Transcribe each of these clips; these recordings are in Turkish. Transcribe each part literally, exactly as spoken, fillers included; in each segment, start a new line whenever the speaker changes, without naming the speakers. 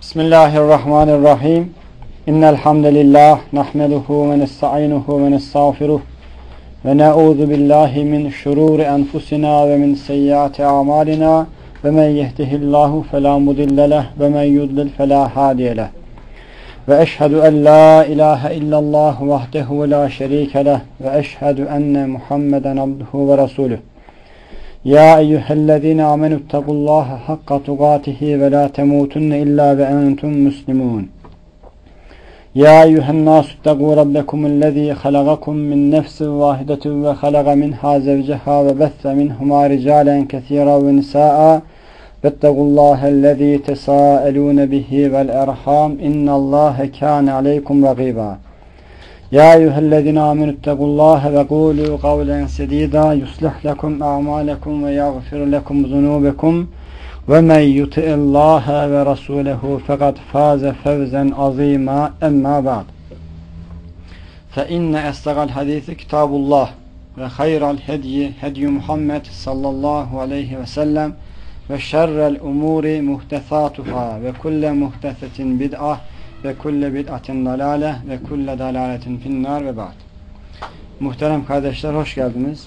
Bismillahirrahmanirrahim. İnnel hamdelellah nahmeduhu ve nestainuhu ve nestağfiruh ve na'udzu billahi min şururi enfusina ve min seyyiati amalina ve men yehdihillahu fela mudille leh ve men yudlil fela hadiye leh. Ve eşhedü en la ilahe illallah vahdehu la şerike leh ve eşhedü enne Muhammeden abduhu ve resuluh. Ya eyyühellezine amenüttakullaha hakka tukatihi ve la temutunne illa ve entum muslimun. Ya eyyühennâsü ittegû rabbekumullezî halagakum min nefsin vâhidetin ve halaga minhâ zevceha ve besse minhumâ ricâlen kesîran ve nisâ'a vettegullâhellezî tesâelûne bihi vel erhâm innallâhe kâne aleykum ragîbâ. Ya eyyühellezine amenüttakullâhe ve kûlû kavlen sedîdâ yuslih lekum a'mâlekum ve yagfir lekum zunûbekum ve men yuti'illâhe ve rasûlehu fekad fâze fevzen azîmâ emmâ ba'd. Fe inne estagâl hadîsi kitâbullah ve hayral hedyi hedyu Muhammed sallallahu aleyhi ve sellem ve şerrel umûri muhtesâtuhâ ve kulle muhtesetin bid'ah ve kulle bid'atin dalale ve kulle dalaletin finnâr ve ba'd. Muhterem kardeşler, hoş geldiniz.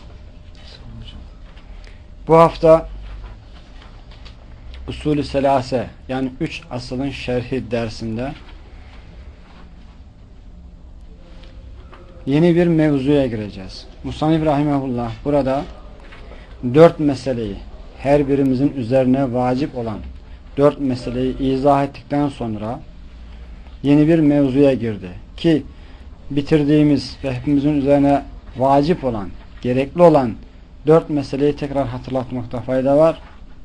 Bu hafta Usulü Selase, yani üç asılın şerhi dersinde yeni bir mevzuya gireceğiz. Musannif rahimehullah burada dört meseleyi, her birimizin üzerine vacip olan dört meseleyi izah ettikten sonra yeni bir mevzuya girdi. Ki bitirdiğimiz ve hepimizin üzerine vacip olan, gerekli olan dört meseleyi tekrar hatırlatmakta fayda var.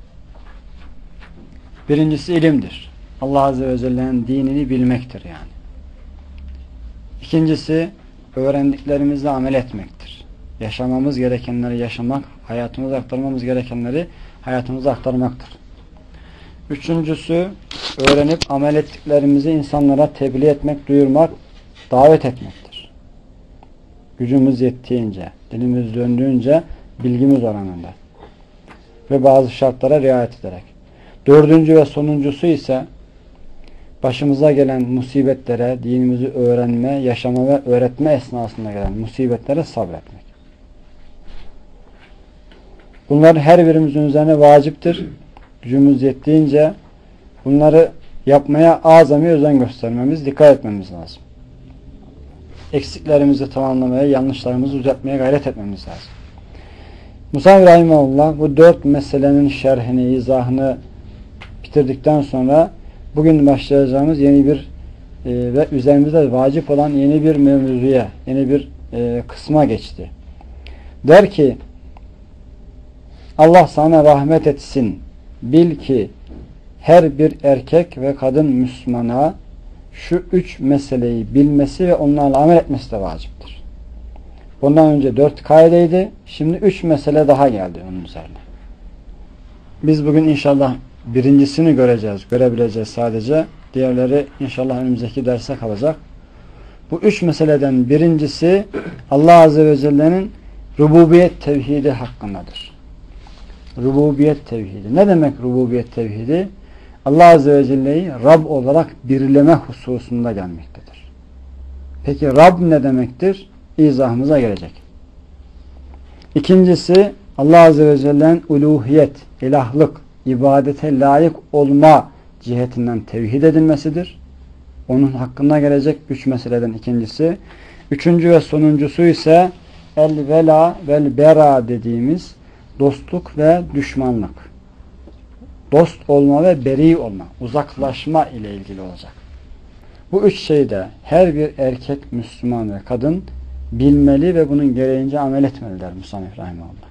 Birincisi ilimdir. Allah Azze ve Celle'nin dinini bilmektir yani. İkincisi öğrendiklerimizle amel etmektir. Yaşamamız gerekenleri yaşamak, hayatımıza aktarmamız gerekenleri hayatımıza aktarmaktır. Üçüncüsü öğrenip amel ettiklerimizi insanlara tebliğ etmek, duyurmak, davet etmektir. Gücümüz yettiğince, dilimiz döndüğünce, bilgimiz oranında ve bazı şartlara riayet ederek. Dördüncü ve sonuncusu ise başımıza gelen musibetlere, dinimizi öğrenme, yaşama ve öğretme esnasında gelen musibetlere sabretmek. Bunlar her birimizin üzerine vaciptir. Gücümüz yettiğince bunları yapmaya azami özen göstermemiz, dikkat etmemiz lazım. Eksiklerimizi tamamlamaya, yanlışlarımızı düzeltmeye gayret etmemiz lazım. Musa Rahimahullah bu dört meselenin şerhini, izahını bitirdikten sonra bugün başlayacağımız yeni bir e, ve üzerimizde vacip olan yeni bir mevzuya, yeni bir e, kısma geçti. Der ki, Allah sana rahmet etsin. Bil ki her bir erkek ve kadın Müslümana şu üç meseleyi bilmesi ve onlarla amel etmesi de vaciptir. Bundan önce dört kaideydi. Şimdi üç mesele daha geldi onun üzerine. Biz bugün inşallah birincisini göreceğiz, görebileceğiz sadece. Diğerleri inşallah önümüzdeki derse kalacak. Bu üç meseleden birincisi Allah Azze ve Celle'nin rububiyet tevhidi hakkındadır. Rububiyet tevhidi. Ne demek rububiyet tevhidi? Allah Azze ve Celle'yi Rab olarak birleme hususunda gelmektedir. Peki Rab ne demektir? İzahımıza gelecek. İkincisi Allah Azze ve Celle'nin uluhiyet, ilahlık, ibadete layık olma cihetinden tevhid edilmesidir. Onun hakkında gelecek üç meseleden ikincisi. Üçüncü ve sonuncusu ise el vela vel bera dediğimiz dostluk ve düşmanlık. Dost olma ve beri olma, uzaklaşma ile ilgili olacak. Bu üç şeyde her bir erkek, Müslüman ve kadın bilmeli ve bunun gereğince amel etmeliler Musannif Rahimahullah.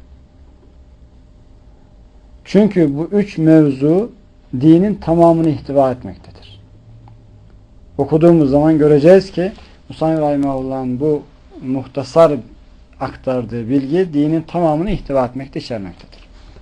Çünkü bu üç mevzu dinin tamamını ihtiva etmektedir. Okuduğumuz zaman göreceğiz ki Musannif Rahimahullah'ın bu muhtasar aktardığı bilgi dinin tamamını ihtiva etmekte, içermektedir.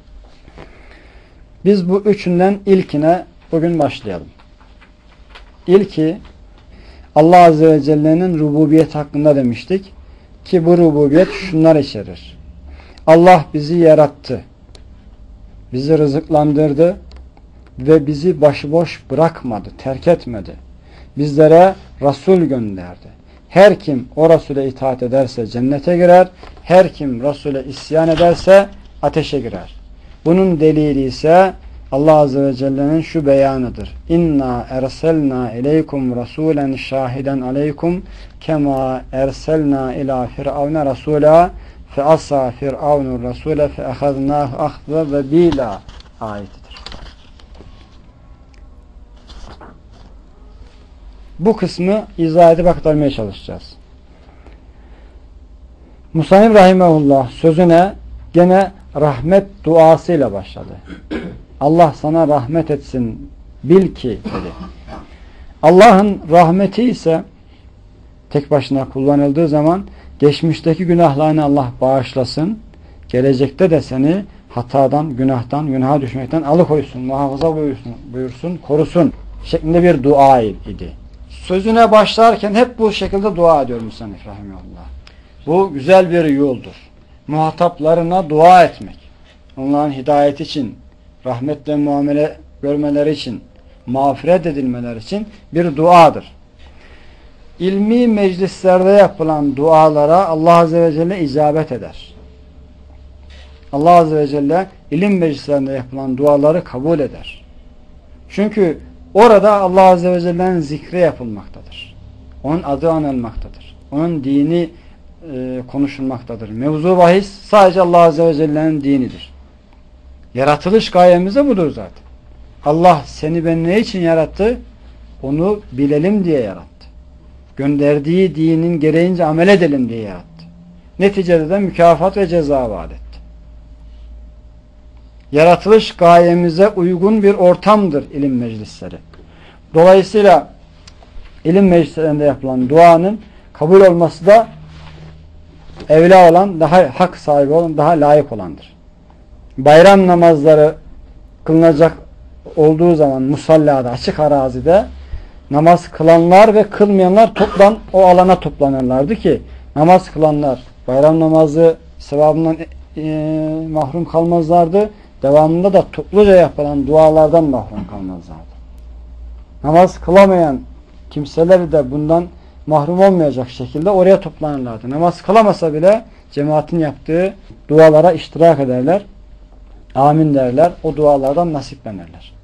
Biz bu üçünden ilkine bugün başlayalım. İlki Allah Azze ve Celle'nin rububiyet hakkında demiştik ki bu rububiyet şunlar içerir. Allah bizi yarattı. Bizi rızıklandırdı. ve bizi başıboş bırakmadı, terk etmedi. Bizlere Resul gönderdi. Her kim o Resul'e itaat ederse cennete girer, her kim Resul'e isyan ederse ateşe girer. Bunun delili ise Allah Azze ve Celle'nin şu beyanıdır. İnna erselna ileykum rasulen şahiden aleykum kema erselna ila firavne rasula fe asa firavnur rasule fe ahadnahu ahza ve bila ayetidir. Bu kısmı izah edip aktarmaya çalışacağız. Musannif rahimehullah sözüne gene rahmet duasıyla başladı. Allah sana rahmet etsin bil ki dedi. Allah'ın rahmeti ise tek başına kullanıldığı zaman geçmişteki günahlarını Allah bağışlasın, gelecekte de seni hatadan, günahtan, günaha düşmekten alıkoysun, muhafaza buyursun, buyursun, korusun şeklinde bir dua idi. Sözüne başlarken hep bu şekilde dua ediyor Musannif rahimehullah. Bu güzel bir yoldur. Muhataplarına dua etmek, onların hidayet için, rahmetle muamele görmeleri için, mağfiret edilmeleri için bir duadır. İlmi meclislerde yapılan dualara Allah Azze ve Celle icabet eder. Allah Azze ve Celle ilim meclislerinde yapılan duaları kabul eder. Çünkü orada Allah Azze ve Celle'nin zikri yapılmaktadır. Onun adı anılmaktadır. Onun dini e, konuşulmaktadır. Mevzu bahis sadece Allah Azze ve Celle'nin dinidir. Yaratılış gayemiz de budur zaten. Allah seni ben ne için yarattı? Onu bilelim diye yarattı. Gönderdiği dinin gereğince amel edelim diye yarattı. Neticede de mükafat ve ceza vaat etti. Yaratılış gayemize uygun bir ortamdır ilim meclisleri. Dolayısıyla ilim meclislerinde yapılan duanın kabul olması da evla olan, daha hak sahibi olan, daha layık olandır. Bayram namazları kılınacak olduğu zaman musallada, açık arazide namaz kılanlar ve kılmayanlar toplan o alana toplanırlardı ki namaz kılanlar bayram namazı sevabından e, mahrum kalmazlardı. Devamında da topluca yapılan dualardan mahrum kalmazlardı. Namaz kılamayan kimseler de bundan mahrum olmayacak şekilde oraya toplanırlardı. Namaz kılamasa bile cemaatin yaptığı dualara iştirak ederler. Amin derler. O dualardan nasiplenirler.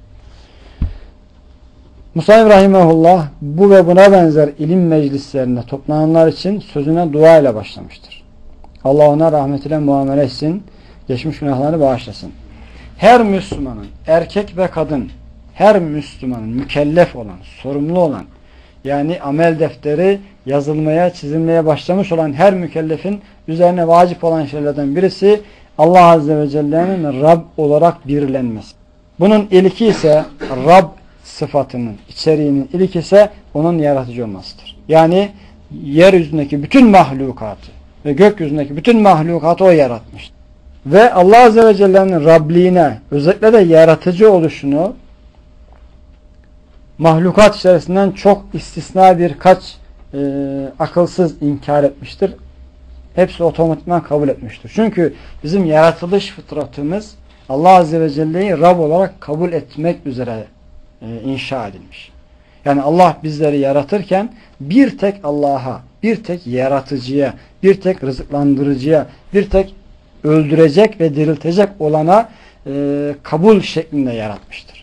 Musannif rahimehullah bu ve buna benzer ilim meclislerinde toplananlar için sözüne dua ile başlamıştır. Allah ona rahmetiyle muamele etsin, geçmiş günahlarını bağışlasın. Her Müslümanın, erkek ve kadın, her Müslümanın mükellef olan, sorumlu olan, yani amel defteri yazılmaya, çizilmeye başlamış olan her mükellefin üzerine vacip olan şeylerden birisi Allah Azze ve Celle'nin Rab olarak birlenmesi. Bunun ilki ise Rab sıfatının, içeriğinin ilki ise onun yaratıcı olmasıdır. Yani yeryüzündeki bütün mahlukatı ve gökyüzündeki bütün mahlukatı o yaratmıştır. Ve Allah Azze ve Celle'nin Rabliğine, özellikle de yaratıcı oluşunu mahlukat içerisinden çok istisna birkaç e, akılsız inkar etmiştir. Hepsi otomatikman kabul etmiştir. Çünkü bizim yaratılış fıtratımız Allah Azze ve Celle'yi Rab olarak kabul etmek üzere e, inşa edilmiş. Yani Allah bizleri yaratırken bir tek Allah'a, bir tek yaratıcıya, bir tek rızıklandırıcıya, bir tek öldürecek ve diriltecek olana e, kabul şeklinde yaratmıştır.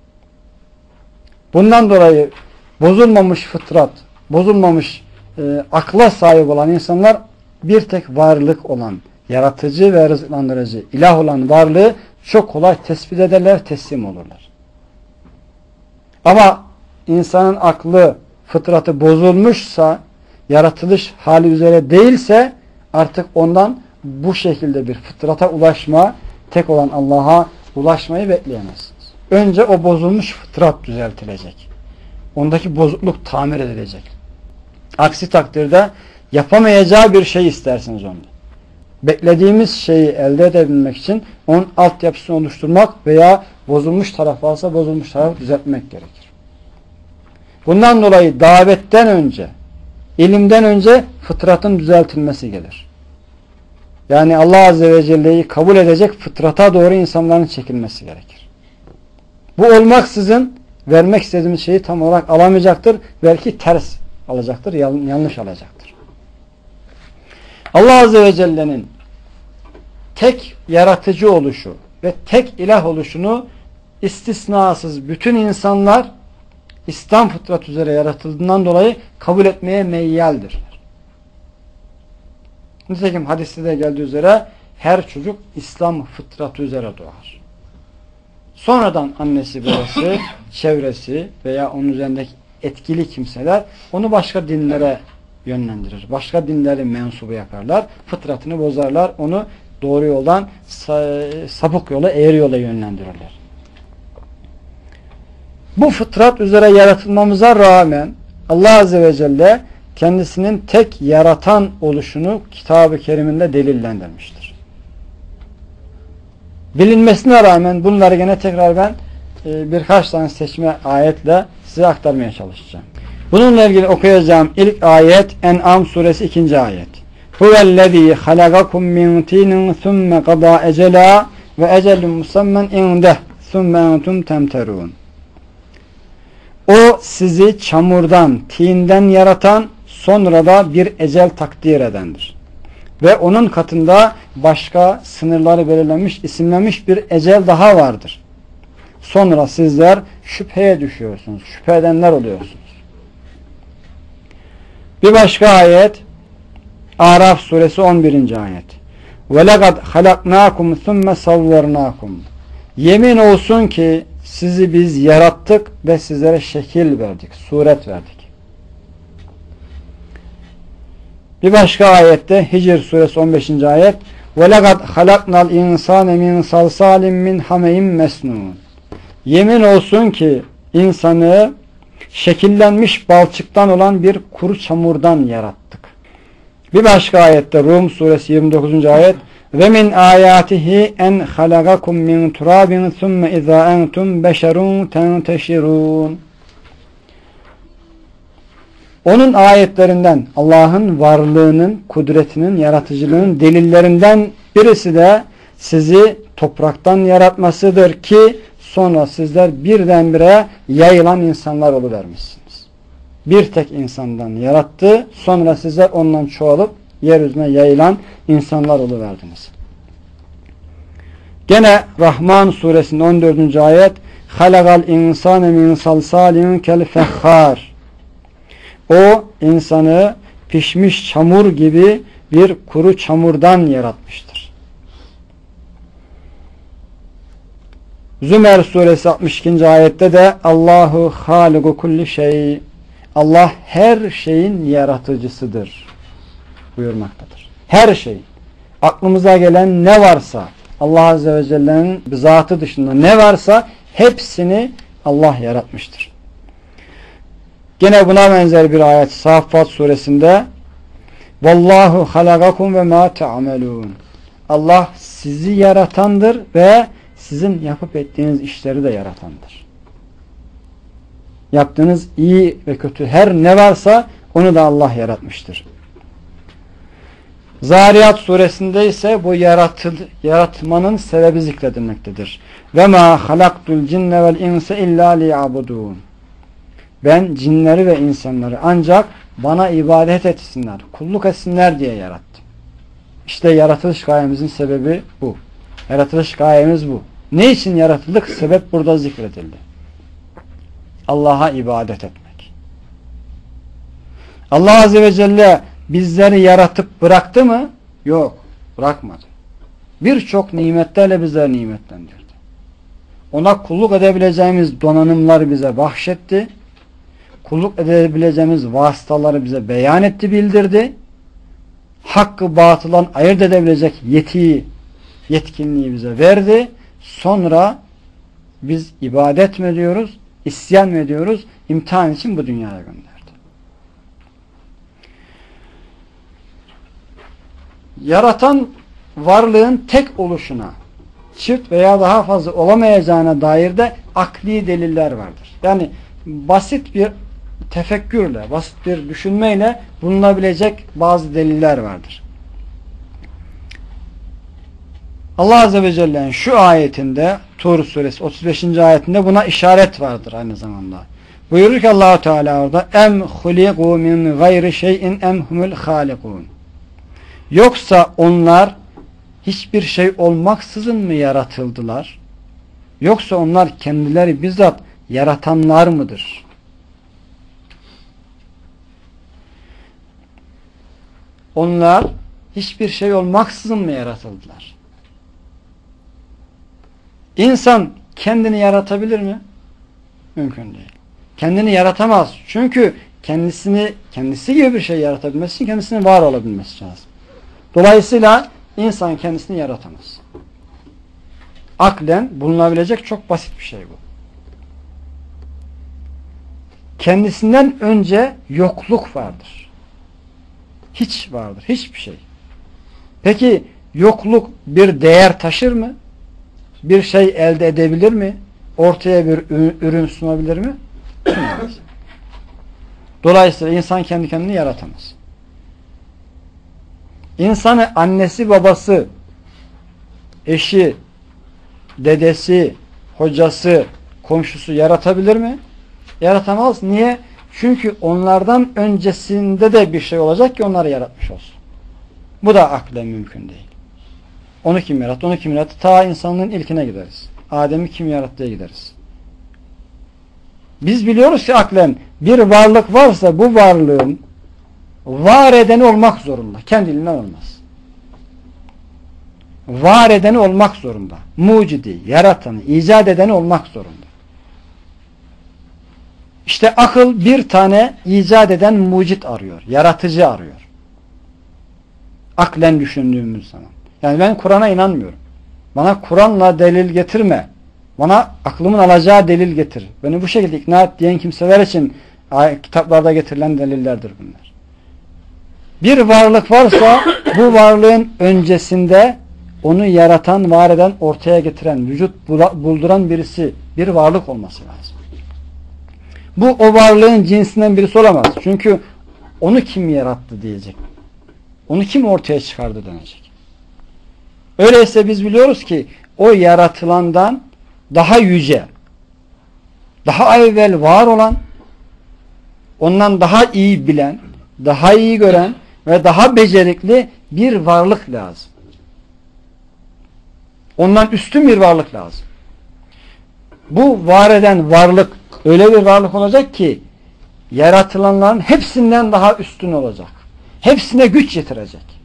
Bundan dolayı bozulmamış fıtrat, bozulmamış e, akla sahip olan insanlar bir tek varlık olan, yaratıcı ve rızıklandırıcı, ilah olan varlığı çok kolay tespit ederler, teslim olurlar. Ama insanın aklı, fıtratı bozulmuşsa, yaratılış hali üzere değilse artık ondan bu şekilde bir fıtrata ulaşma, tek olan Allah'a ulaşmayı bekleyemezsiniz. Önce o bozulmuş fıtrat düzeltilecek. Ondaki bozukluk tamir edilecek. Aksi takdirde yapamayacağı bir şey istersiniz onda. Beklediğimiz şeyi elde edebilmek için onun altyapısını oluşturmak veya bozulmuş taraf varsa bozulmuş tarafı düzeltmek gerekir. Bundan dolayı davetten önce, ilimden önce fıtratın düzeltilmesi gelir. Yani Allah Azze ve Celle'yi kabul edecek fıtrata doğru insanların çekilmesi gerekir. Bu olmaksızın vermek istediğimiz şeyi tam olarak alamayacaktır. Belki ters alacaktır, yanlış alacaktır. Allah Azze ve Celle'nin tek yaratıcı oluşu ve tek ilah oluşunu istisnasız bütün insanlar İslam fıtrat üzere yaratıldığından dolayı kabul etmeye meyyaldirler. Nitekim hadiste de geldiği üzere her çocuk İslam fıtratı üzere doğar. Sonradan annesi, babası, çevresi veya onun üzerindeki etkili kimseler onu başka dinlere yönlendirir. Başka dinleri mensubu yaparlar. Fıtratını bozarlar. Onu doğru yoldan sapık yola, eğri yola yönlendirirler. Bu fıtrat üzere yaratılmamıza rağmen Allah Azze ve Celle kendisinin tek yaratan oluşunu Kitab-ı Kerim'inde delillendirmiştir. Bilinmesine rağmen bunları gene tekrar ben e, birkaç tane seçme ayetle size aktarmaya çalışacağım. Bununla ilgili okuyacağım ilk ayet En'am suresi ikinci ayet. Huvellezî halagakum min tînin thumme qadâ ecelâ ve ecelun musammen indeh thumme entum temterûn. O sizi çamurdan, tinden yaratan, sonra da bir ecel takdir edendir. Ve onun katında başka sınırları belirlenmiş, isimlenmiş bir ecel daha vardır. Sonra sizler şüpheye düşüyorsunuz. Şüphe edenler oluyorsunuz. Bir başka ayet Araf suresi on birinci ayet. وَلَقَدْ خَلَقْنَاكُمْ ثُمَّ صَوَّرْنَاكُمْ. Yemin olsun ki sizi biz yarattık ve sizlere şekil verdik, suret verdik. Bir başka ayette Hicr suresi on beşinci ayet وَلَقَدْ خَلَقْنَا الْاِنْسَانَ مِنْ صَلْصَالٍ مِنْ حَمَيٍ مَسْنُونَ. Yemin olsun ki insanı şekillenmiş balçıktan olan bir kuru çamurdan yarattık. Bir başka ayette Rum suresi yirmi dokuzuncu ayet ve min ayatihi en halagakum min turabin thumma iza entum beşerun tenteşirun. Onun ayetlerinden, Allah'ın varlığının, kudretinin, yaratıcılığının delillerinden birisi de sizi topraktan yaratmasıdır ki sonra sizler birdenbire yayılan insanlar oluvermişsiniz. Bir tek insandan yarattı, sonra sizler ondan çoğalıp yeryüzüne yayılan insanlar oluverdiniz. Gene Rahman suresinin on dördüncü ayet halagal insane min salsalin kel fehhar. O insanı pişmiş çamur gibi bir kuru çamurdan yaratmıştır. Zümer suresi altmış ikinci ayette de Allahu haliku kulli şey. Allah her şeyin yaratıcısıdır buyurmaktadır. Her şey. Aklımıza gelen ne varsa Allah Azze ve Celle'nin zatı dışında ne varsa hepsini Allah yaratmıştır. Gene buna benzer bir ayet Saffat suresinde Vallahu halagakum ve ma ta'melun. Allah sizi yaratandır ve sizin yapıp ettiğiniz işleri de yaratandır. Yaptığınız iyi ve kötü her ne varsa onu da Allah yaratmıştır. Zariyat suresinde ise bu yaratıl, yaratmanın sebebi zikredilmektedir. Ve ma halaktul cinne vel insa illa liyabudun. Ben cinleri ve insanları ancak bana ibadet etsinler, kulluk etsinler diye yarattım. İşte yaratılış gayemizin sebebi bu. Yaratılış gayemiz bu. Ne için yaratıldık? Sebep burada zikredildi. Allah'a ibadet etmek. Allah Azze ve Celle bizleri yaratıp bıraktı mı? Yok, bırakmadı. Birçok nimetlerle bizleri nimetlendirdi. Ona kulluk edebileceğimiz donanımları bize bahşetti. Kulluk edebileceğimiz vasıtaları bize beyan etti, bildirdi. Hakkı batıldan ayırt edebilecek yetiyi, yetkinliği bize verdi. Sonra biz ibadet mi ediyoruz, isyan mı ediyoruz? İmtihan için bu dünyaya gönderdi. Yaratan varlığın tek oluşuna, çift veya daha fazla olamayacağına dair de akli deliller vardır. Yani basit bir tefekkürle, basit bir düşünmeyle bulunabilecek bazı deliller vardır. Allah Azze ve Celle'nin şu ayetinde, Tur suresi otuz beşinci ayetinde buna işaret vardır aynı zamanda. Buyurur ki Allah-u Teala orada em huliku min gayri şeyin em humul halikun. Yoksa onlar hiçbir şey olmaksızın mı yaratıldılar? Yoksa onlar kendileri bizzat yaratanlar mıdır? Onlar hiçbir şey olmaksızın mı yaratıldılar? İnsan kendini yaratabilir mi? Mümkün değil. Kendini yaratamaz. Çünkü kendisini kendisi gibi bir şey yaratabilmesi için kendisinin var olabilmesi lazım. Dolayısıyla insan kendisini yaratamaz. Aklen bulunabilecek çok basit bir şey bu. Kendisinden önce yokluk vardır. Hiç vardır. Hiçbir şey. Peki yokluk bir değer taşır mı? Bir şey elde edebilir mi? Ortaya bir ürün sunabilir mi? Sunamaz. Dolayısıyla insan kendi kendini yaratamaz. İnsanı annesi, babası, eşi, dedesi, hocası, komşusu yaratabilir mi? Yaratamaz. Niye? Çünkü onlardan öncesinde de bir şey olacak ki onları yaratmış olsun. Bu da aklen mümkün değil. Onu kim yarattı? Onu kim yarattı? Ta insanlığın ilkine gideriz. Adem'i kim yarattıya gideriz. Biz biliyoruz ki aklen bir varlık varsa bu varlığın var edeni olmak zorunda. Kendiliğinden olmaz. Var edeni olmak zorunda. Mucidi, yaratanı, icat edeni olmak zorunda. İşte akıl bir tane icat eden mucit arıyor. Yaratıcı arıyor. Aklen düşündüğümüz zaman. Yani ben Kur'an'a inanmıyorum. Bana Kur'an'la delil getirme. Bana aklımın alacağı delil getir. Beni bu şekilde ikna et diyen kimseler için kitaplarda getirilen delillerdir bunlar. Bir varlık varsa bu varlığın öncesinde onu yaratan, var eden, ortaya getiren, vücut bulduran birisi, bir varlık olması lazım. Bu o varlığın cinsinden birisi olamaz. Çünkü onu kim yarattı diyecek. Onu kim ortaya çıkardı denecek. Öyleyse biz biliyoruz ki o yaratılandan daha yüce, daha evvel var olan, ondan daha iyi bilen, daha iyi gören ve daha becerikli bir varlık lazım. Ondan üstün bir varlık lazım. Bu var eden varlık öyle bir varlık olacak ki yaratılanların hepsinden daha üstün olacak. Hepsine güç yetirecek.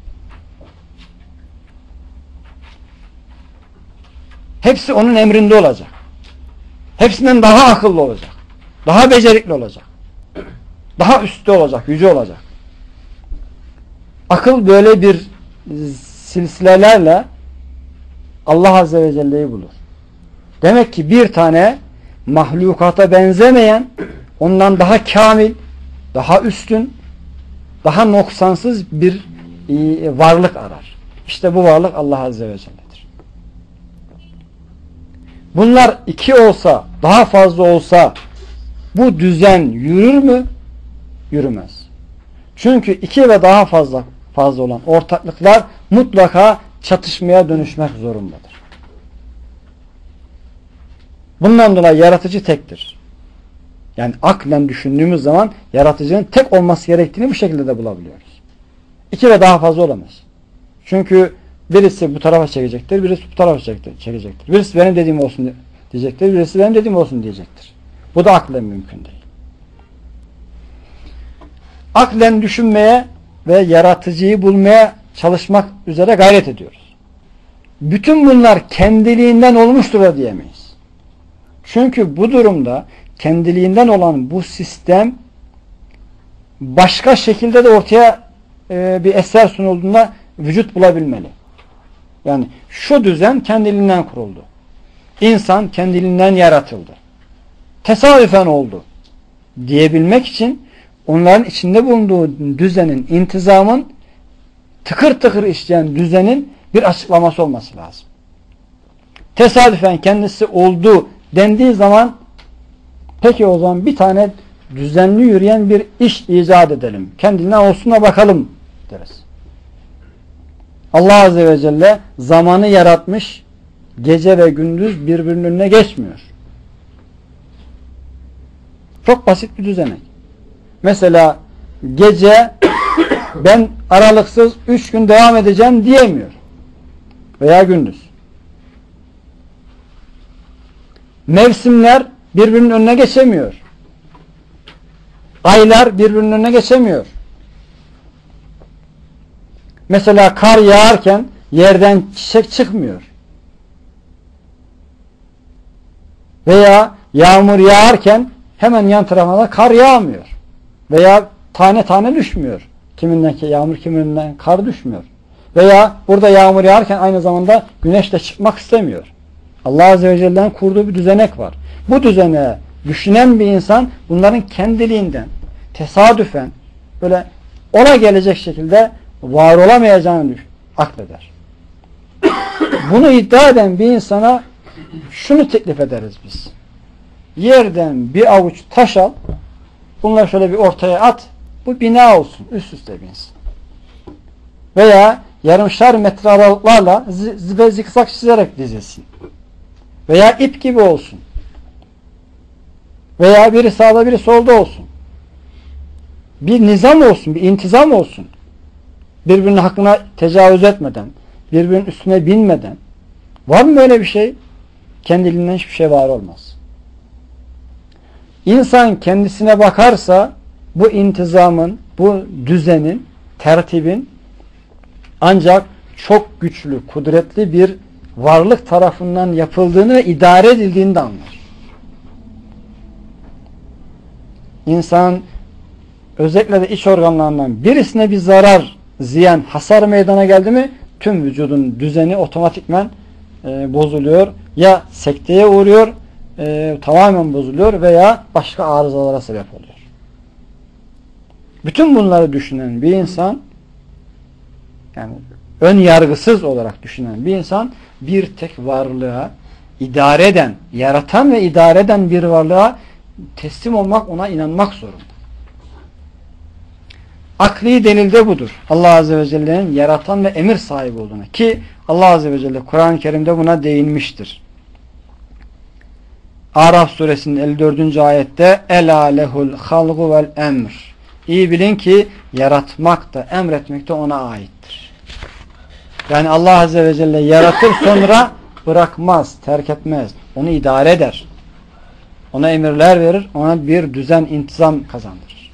Hepsi onun emrinde olacak. Hepsinden daha akıllı olacak. Daha becerikli olacak. Daha üstte olacak, yüce olacak. Akıl böyle bir silsilelerle Allah Azze ve Celle'yi bulur. Demek ki bir tane mahlukata benzemeyen, ondan daha kamil, daha üstün, daha noksansız bir varlık arar. İşte bu varlık Allah Azze ve Celle'dir. Bunlar iki olsa, daha fazla olsa bu düzen yürür mü? Yürümez. Çünkü iki ve daha fazla fazla olan ortaklıklar mutlaka çatışmaya dönüşmek zorundadır. Bundan dolayı yaratıcı tektir. Yani aklen düşündüğümüz zaman yaratıcının tek olması gerektiğini bu şekilde de bulabiliyoruz. İki ve daha fazla olamaz. Çünkü birisi bu tarafa çekecektir, birisi bu tarafa çekecektir. Birisi benim dediğim olsun diyecektir, birisi benim dediğim olsun diyecektir. Bu da aklen mümkün değil. Aklen düşünmeye ve yaratıcıyı bulmaya çalışmak üzere gayret ediyoruz. Bütün bunlar kendiliğinden olmuştur da diyemeyiz. Çünkü bu durumda kendiliğinden olan bu sistem başka şekilde de ortaya e, bir eser sunulduğunda vücut bulabilmeli. Yani şu düzen kendiliğinden kuruldu. İnsan kendiliğinden yaratıldı. Tesadüfen oldu diyebilmek için onların içinde bulunduğu düzenin, intizamın, tıkır tıkır işleyen düzenin bir açıklaması olması lazım. Tesadüfen kendisi oldu dendiği zaman peki o zaman bir tane düzenli yürüyen bir iş icat edelim. Kendinden olsuna bakalım deriz. Allah Azze ve Celle zamanı yaratmış, gece ve gündüz birbirinin önüne geçmiyor. Çok basit bir düzenek. Mesela gece ben aralıksız üç gün devam edeceğim diyemiyor. Veya gündüz. Mevsimler birbirinin önüne geçemiyor. Aylar birbirinin önüne geçemiyor. Mesela kar yağarken yerden çiçek çıkmıyor. Veya yağmur yağarken hemen yan tarafına da kar yağmıyor. Veya tane tane düşmüyor. Kiminden ki yağmur, kiminden kar düşmüyor. Veya burada yağmur yağarken aynı zamanda güneş de çıkmak istemiyor. Allah Azze ve Celle'nin kurduğu bir düzenek var. Bu düzene düşünen bir insan bunların kendiliğinden, tesadüfen, böyle ona gelecek şekilde var olamayacağını akleder. Bunu iddia eden bir insana şunu teklif ederiz biz. Yerden bir avuç taş al, bunları şöyle bir ortaya at, bu bina olsun, üst üste binsin. Veya yarımşar metre aralıklarla ve zikzak çizerek dizilsin. Veya ip gibi olsun. Veya biri sağda biri solda olsun. Bir nizam olsun, bir intizam olsun. Birbirinin hakkına tecavüz etmeden, birbirinin üstüne binmeden. Var mı böyle bir şey? Kendiliğinden hiçbir şey var olmaz. İnsan kendisine bakarsa bu intizamın, bu düzenin, tertibin ancak çok güçlü, kudretli bir varlık tarafından yapıldığını ve idare edildiğini de anlar. İnsan özellikle de iç organlarından birisine bir zarar, ziyan, hasar meydana geldi mi tüm vücudun düzeni otomatikman e, bozuluyor. Ya sekteye uğruyor, e, tamamen bozuluyor veya başka arızalara sebep oluyor. Bütün bunları düşünen bir insan, yani ön yargısız olarak düşünen bir insan bir tek varlığa, idare eden, yaratan ve idare eden bir varlığa teslim olmak, ona inanmak zorunda. Akli delil de budur. Allah Azze ve Celle'nin yaratan ve emir sahibi olduğuna. Ki Allah Azze ve Celle Kur'an-ı Kerim'de buna değinmiştir. Araf suresinin elli dördüncü ayette Ela lehul halgu vel emr. İyi bilin ki yaratmak da emretmek de ona aittir. Yani Allah Azze ve Celle yaratır, sonra bırakmaz, terk etmez. Onu idare eder. Ona emirler verir, ona bir düzen, intizam kazandırır.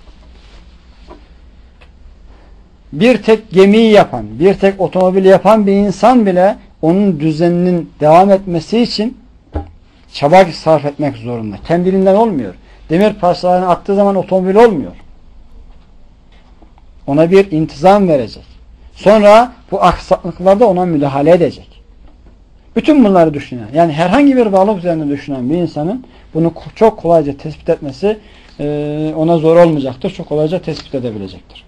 Bir tek gemiyi yapan, bir tek otomobili yapan bir insan bile onun düzeninin devam etmesi için çaba sarf etmek zorunda. Kendiliğinden olmuyor. Demir parçalarını attığı zaman otomobil olmuyor. Ona bir intizam verecek. Sonra bu aksaklıklarda ona müdahale edecek. Bütün bunları düşünen, yani herhangi bir varlık üzerinde düşünen bir insanın bunu çok kolayca tespit etmesi e, ona zor olmayacaktır. Çok kolayca tespit edebilecektir.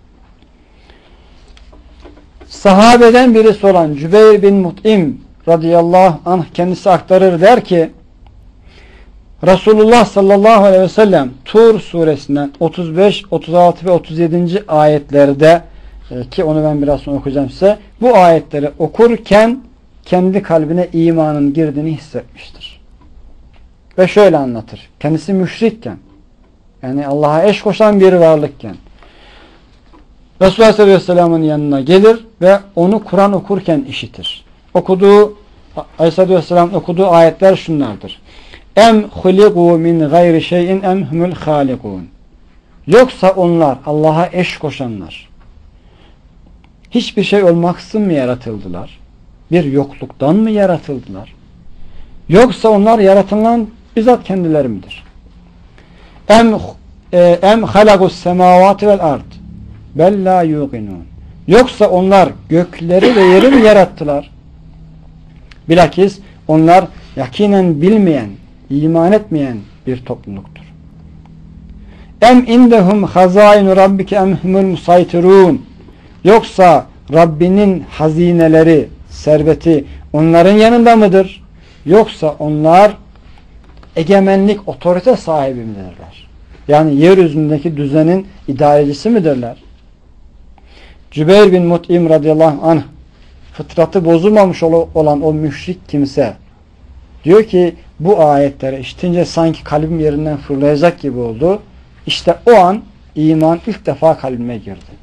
Sahabeden birisi olan Cübeyr bin Mut'im radıyallahu anh kendisi aktarır, der ki Resulullah sallallahu aleyhi ve sellem Tur suresinden otuz beş, otuz altı ve otuz yedinci ayetlerde, ki onu ben biraz sonra okuyacağım size, bu ayetleri okurken kendi kalbine imanın girdiğini hissetmiştir. Ve şöyle anlatır. Kendisi müşrikken, yani Allah'a eş koşan bir varlıkken Resulullah sallallahu aleyhi ve sellem'in yanına gelir ve onu Kur'an okurken işitir. Okuduğu, Aleyhisselatü vesselam okuduğu ayetler şunlardır. Em huligu min gayri şeyin em humul halikun. Yoksa onlar, Allah'a eş koşanlar, hiçbir şey olmaksızın mı yaratıldılar? Bir yokluktan mı yaratıldılar? Yoksa onlar yaratılan bizzat kendileri midir? Em e, em halagus semavati vel ard bel la yuqinun. Yoksa onlar gökleri ve yeri mi yarattılar? Bilakis onlar yakinen bilmeyen, iman etmeyen bir topluluktur. Em indehum hazainu rabbike em humul musaytirun. Yoksa Rabbinin hazineleri, serveti onların yanında mıdır? Yoksa onlar egemenlik, otorite sahibi midirler? Yani yeryüzündeki düzenin idarecisi midirler? Cübeyr bin Mut'im radıyallahu anh, fıtratı bozulmamış olan o müşrik kimse diyor ki bu ayetleri işitince sanki kalbim yerinden fırlayacak gibi oldu. İşte o an iman ilk defa kalbime girdi.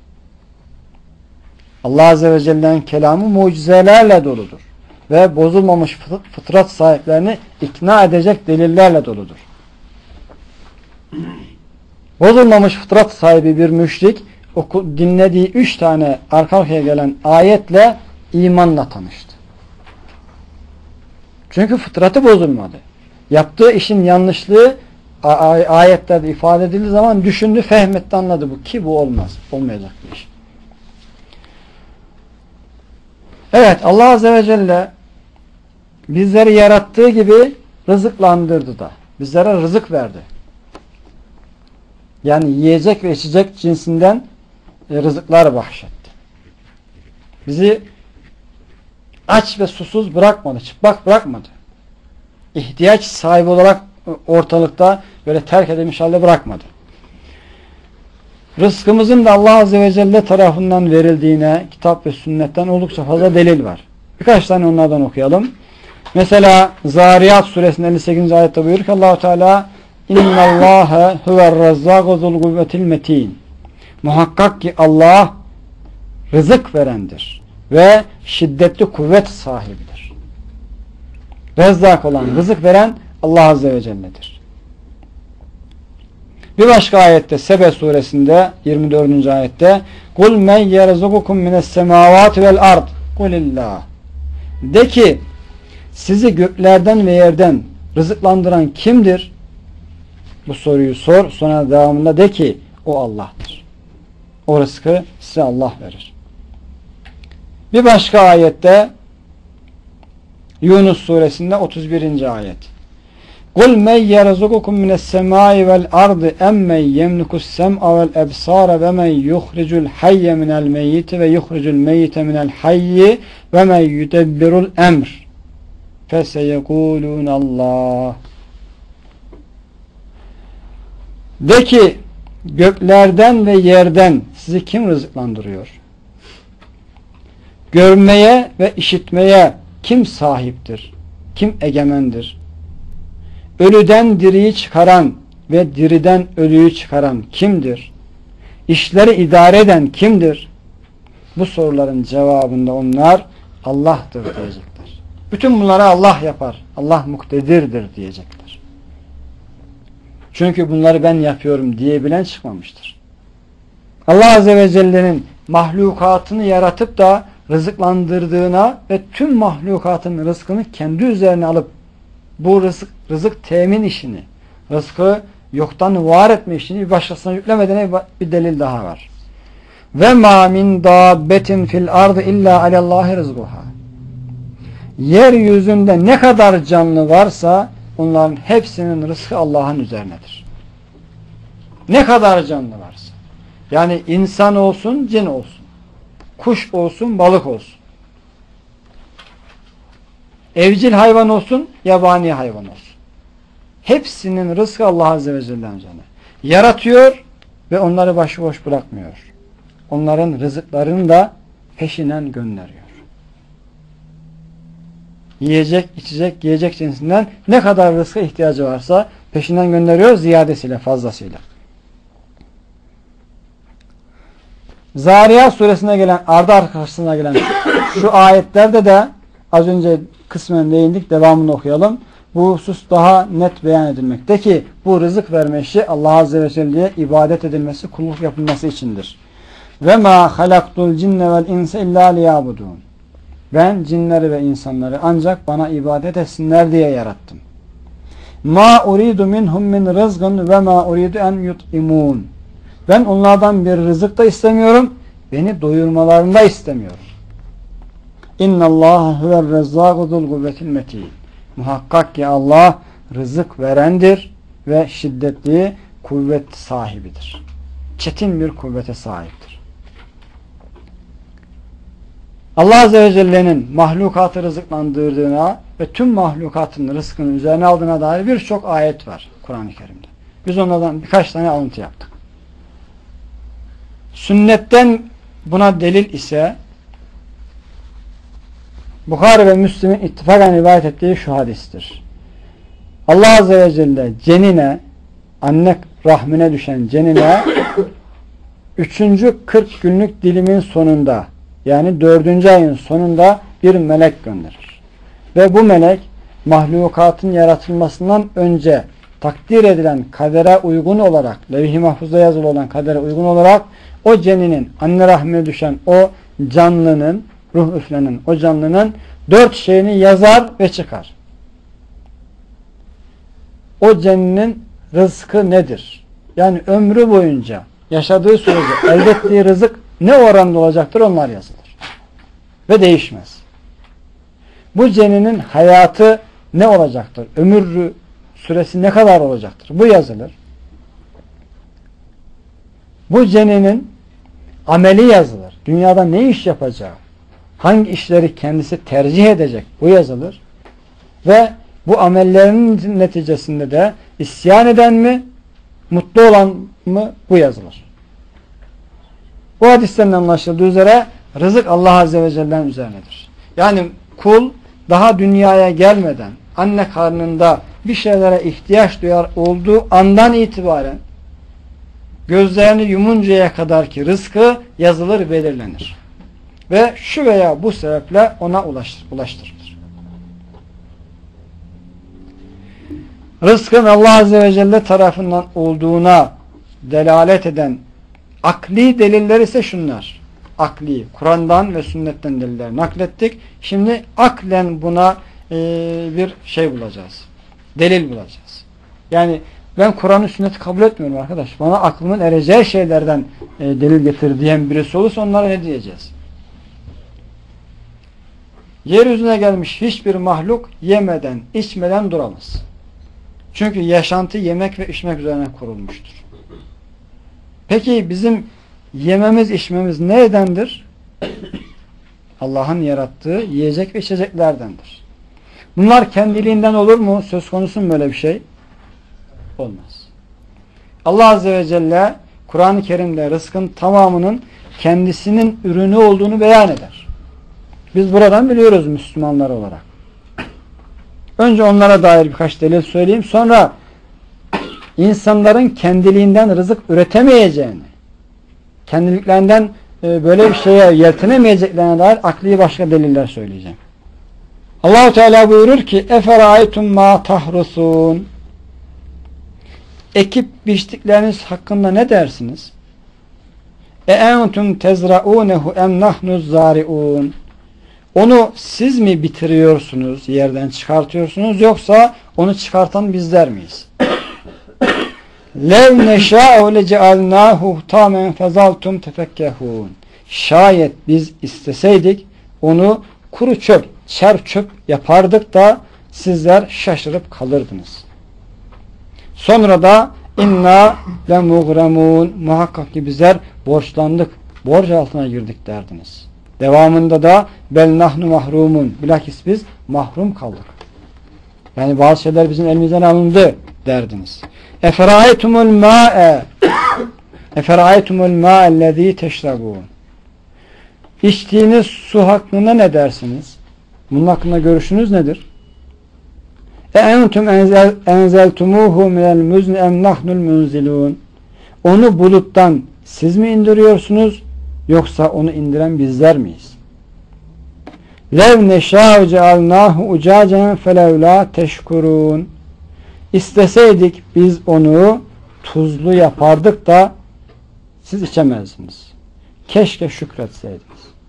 Allah Azze ve Celle'nin kelamı mucizelerle doludur. Ve bozulmamış fıtrat sahiplerini ikna edecek delillerle doludur. Bozulmamış fıtrat sahibi bir müşrik oku, dinlediği üç tane arka arkaya gelen ayetle imanla tanıştı. Çünkü fıtratı bozulmadı. Yaptığı işin yanlışlığı ayetlerde ifade edildiği zaman düşündü, fehmetti, anladı bu ki bu olmaz. Olmayacak bir iş. Evet, Allah Azze ve Celle bizleri yarattığı gibi rızıklandırdı da. Bizlere rızık verdi. Yani yiyecek ve içecek cinsinden rızıklar bahşetti. Bizi aç ve susuz bırakmadı, çıplak bırakmadı. İhtiyaç sahibi olarak ortalıkta böyle terk edilmiş halde bırakmadı. Rızkımızın da Allah Azze ve Celle tarafından verildiğine kitap ve sünnetten oldukça fazla delil var. Birkaç tane onlardan okuyalım. Mesela Zariyat suresinin elli sekizinci ayette buyuruyor ki Allah-u Teala İnna Allaha huve'r-Razzâku zul kuvvetil metin. Muhakkak ki Allah rızık verendir ve şiddetli kuvvet sahibidir. Rezzak olan, rızık veren Allah Azze ve Celle'dir. Bir başka ayette Sebe suresinde yirmi dördüncü ayette Kul men yerzukukum mine's-semâvâti vel-ard Kulillah. De ki sizi göklerden ve yerden rızıklandıran kimdir? Bu soruyu sor. Sonra devamında de ki o Allah'tır. O rızkı size Allah verir. Bir başka ayette Yunus suresinde otuz birinci ayet. Kul men yerzukukum mine's-semâi vel-ardı emmen yemlikus-sem'a vel-ebsâre ve men yuhricul hayye minel meyyiti ve yuhricul meyyite minel hayyi ve men yudebbirul emr feseyekulûne Allah. De ki göklerden ve yerden sizi kim rızıklandırıyor? Görmeye ve işitmeye kim sahiptir? Kim egemendir? Ölüden diriyi çıkaran ve diriden ölüyü çıkaran kimdir? İşleri idare eden kimdir? Bu soruların cevabında onlar Allah'tır diyecekler. Bütün bunları Allah yapar. Allah muktedirdir diyecekler. Çünkü bunları ben yapıyorum diyebilen çıkmamıştır. Allah Azze ve Celle'nin mahlukatını yaratıp da rızıklandırdığına ve tüm mahlukatın rızkını kendi üzerine alıp bu rızık, rızık temin işini, rızkı yoktan var etme işini bir başkasına yüklemediğine bir delil daha var. Ve ma min dabbetin fil ardı illa alallahi rızquha. Yeryüzünde ne kadar canlı varsa onların hepsinin rızkı Allah'ın üzerinedir. Ne kadar canlı varsa. Yani insan olsun, cin olsun. Kuş olsun, balık olsun. Evcil hayvan olsun, yabani hayvan olsun. Hepsinin rızkı Allah Azze ve Celle'nin üzerine. Yaratıyor ve onları başıboş bırakmıyor. Onların rızıklarını da peşinden gönderiyor. Yiyecek, içecek, giyecek cinsinden ne kadar rızka ihtiyacı varsa peşinden gönderiyor ziyadesiyle, fazlasıyla. Zariyat suresine gelen, ardı arkasına gelen şu ayetlerde de az önce kısmen değindik, devamını okuyalım. Bu husus daha net beyan edilmekte ki bu rızık verme işi Allah Azze ve Celle'ye ibadet edilmesi, kulluk yapılması içindir. Ve ma halaktul cinne vel insa illa liyabudun. Ben cinleri ve insanları ancak bana ibadet etsinler diye yarattım. Ma uridu minhum min rızgın ve ma uridu en yut'imun. Ben onlardan bir rızık da istemiyorum, beni doyurmalarını da istemiyorum. İnna Allah huve'r-Rezzâku zul kuvvetil metin. Muhakkak ki Allah rızık verendir ve şiddetli kuvvet sahibidir. Çetin bir kuvvete sahiptir. Allah Azze ve Celle'nin mahlukatı rızıklandırdığına ve tüm mahlukatın rızkını üzerine aldığına dair birçok ayet var Kur'an-ı Kerim'de. Biz onlardan birkaç tane alıntı yaptık. Sünnetten buna delil ise Bukhari ve Müslim'in ittifakan rivayet ettiği şu hadistir. Allah Azze ve Celle cenine, anne rahmine düşen cenine üçüncü kırk günlük dilimin sonunda, yani dördüncü ayın sonunda bir melek gönderir. Ve bu melek mahlukatın yaratılmasından önce takdir edilen kadere uygun olarak, levh-i mahfuzda yazılı olan kadere uygun olarak o ceninin, anne rahmine düşen o canlının, ruh üflenen o canlının dört şeyini yazar ve çıkar. O ceninin rızkı nedir? Yani ömrü boyunca yaşadığı sürece elde ettiği rızık ne oranda olacaktır, onlar yazılır. Ve değişmez. Bu ceninin hayatı ne olacaktır? Ömür süresi ne kadar olacaktır? Bu yazılır. Bu ceninin ameli yazılır. Dünyada ne iş yapacağı, hangi işleri kendisi tercih edecek, bu yazılır. Ve bu amellerinin neticesinde de isyan eden mi, mutlu olan mı, bu yazılır. Bu hadisten anlaşıldığı üzere rızık Allah Azze ve Celle'nin üzerinedir. Yani kul daha dünyaya gelmeden anne karnında bir şeylere ihtiyaç duyar olduğu andan itibaren gözlerini yumuncaya kadar ki rızkı yazılır, belirlenir. Ve şu veya bu sebeple ona ulaştırılır. Rızkın Allah Azze ve Celle tarafından olduğuna delalet eden akli deliller ise şunlar. Akli, Kur'an'dan ve sünnetten deliller naklettik. Şimdi aklen buna e, bir şey bulacağız. Delil bulacağız. Yani ben Kur'an'ı sünneti kabul etmiyorum arkadaş. Bana aklımın ereceği şeylerden e, delil getir diyen birisi olursa onlara ne diyeceğiz? Yeryüzüne gelmiş hiçbir mahluk yemeden, içmeden duramaz. Çünkü yaşantı yemek ve içmek üzerine kurulmuştur. Peki bizim yememiz, içmemiz neredendir? Allah'ın yarattığı yiyecek ve içeceklerdendir. Bunlar kendiliğinden olur mu? Söz konusu mu böyle bir şey? Olmaz. Allah Azze ve Celle Kur'an-ı Kerim'de rızkın tamamının kendisinin ürünü olduğunu beyan eder. Biz buradan biliyoruz Müslümanlar olarak. Önce onlara dair birkaç delil söyleyeyim. Sonra insanların kendiliğinden rızık üretemeyeceğini, kendiliklerinden böyle bir şeye yeltenemeyeceklerine dair akli başka deliller söyleyeceğim. Allah-u Teala buyurur ki eferaytum ma tahrusun, ekip biçtikleriniz hakkında ne dersiniz? E entum tezraunehu em nahnuz zariun, onu siz mi bitiriyorsunuz, yerden çıkartıyorsunuz, yoksa onu çıkartan bizler miyiz? Lev neşâ'u lecealnâhu hutâmen fezaltum tefekkehûn. Şayet biz isteseydik onu kuru çöp, çer çöp yapardık da sizler şaşırıp kalırdınız. Sonra da inna lemuğremun, muhakkak ki bizler borçlandık, borç altına girdik derdiniz. Devamında da bel nahnu mahrumun, bilakis biz mahrum kaldık. Yani bazı şeyler bizim elimizden alındı derdiniz. Eferaytumul ma'e Eferaytumul ma'ellezî teşrabûn. İçtiğiniz su hakkında ne dersiniz? Bunun hakkında görüşünüz nedir? E entum enzeltumuhu minel muzni em nahnul munzilun. Onu buluttan siz mi indiriyorsunuz, yoksa onu indiren bizler miyiz? Lev neşâ'u cealnâhu ucâcen felevlâ teşkurûn. İsteseydik biz onu tuzlu yapardık da siz içemezdiniz. Keşke şükretseydiniz.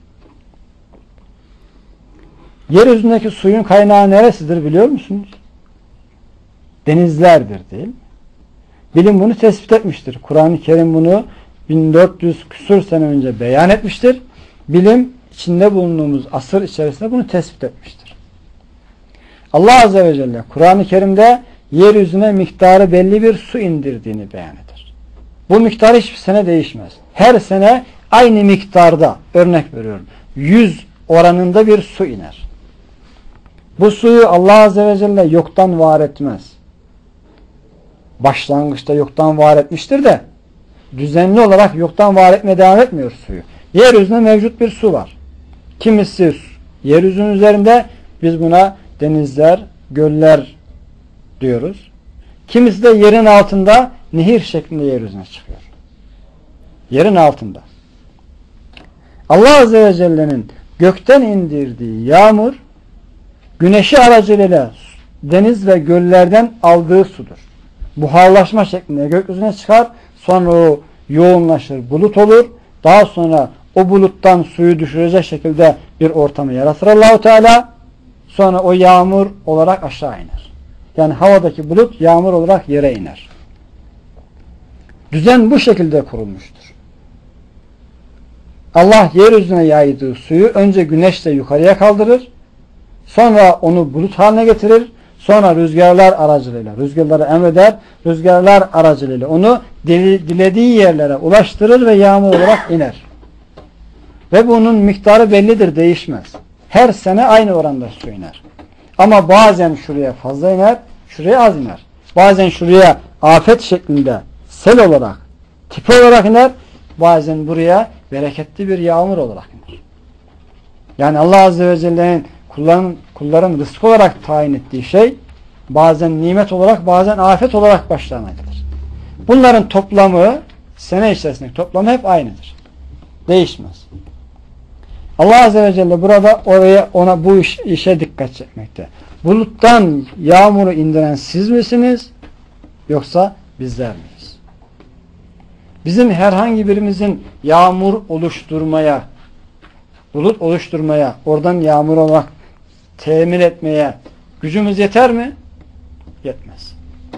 Yeryüzündeki suyun kaynağı neresidir biliyor musunuz? Denizlerdir değil mi? Bilim bunu tespit etmiştir. Kur'an-ı Kerim bunu bin dört yüz küsur sene önce beyan etmiştir. Bilim içinde bulunduğumuz asır içerisinde bunu tespit etmiştir. Allah Azze ve Celle Kur'an-ı Kerim'de yeryüzüne miktarı belli bir su indirdiğini beyan eder. Bu miktar hiçbir sene değişmez. Her sene aynı miktarda, örnek veriyorum, yüz oranında bir su iner. Bu suyu Allah Azze ve Celle yoktan var etmez. Başlangıçta yoktan var etmiştir de düzenli olarak yoktan var etmeye devam etmiyor suyu. Yeryüzünde mevcut bir su var. Kimisi yeryüzünün üzerinde, biz buna denizler, göller diyoruz. Kimisi de yerin altında nehir şeklinde yeryüzüne çıkıyor. Yerin altında. Allah Azze ve Celle'nin gökten indirdiği yağmur, güneşi aracılığıyla deniz ve göllerden aldığı sudur. Buharlaşma şeklinde gökyüzüne çıkar. Sonra o yoğunlaşır, bulut olur. Daha sonra o buluttan suyu düşürecek şekilde bir ortamı yaratır Allah-u Teala. Sonra o yağmur olarak aşağı iner. Yani havadaki bulut yağmur olarak yere iner. Düzen bu şekilde kurulmuştur. Allah yeryüzüne yaydığı suyu önce güneşle yukarıya kaldırır. Sonra onu bulut haline getirir. Sonra rüzgarlar aracılığıyla, rüzgarları emreder, rüzgarlar aracılığıyla onu dilediği yerlere ulaştırır ve yağmur olarak iner. Ve bunun miktarı bellidir, değişmez. Her sene aynı oranda su iner. Ama bazen şuraya fazla iner, şuraya az iner. Bazen şuraya afet şeklinde sel olarak, tipi olarak iner. Bazen buraya bereketli bir yağmur olarak iner. Yani Allah Azze ve Celle'nin kulların, kulların rızkı olarak tayin ettiği şey bazen nimet olarak, bazen afet olarak başlarına gelir. Bunların toplamı, sene içerisindeki toplamı hep aynıdır. Değişmez. Allah Azze ve Celle burada oraya, ona bu iş, işe dikkat çekmekte. Buluttan yağmuru indiren siz misiniz? Yoksa bizler miyiz? Bizim herhangi birimizin yağmur oluşturmaya, bulut oluşturmaya, oradan yağmur olarak temin etmeye gücümüz yeter mi? Yetmez.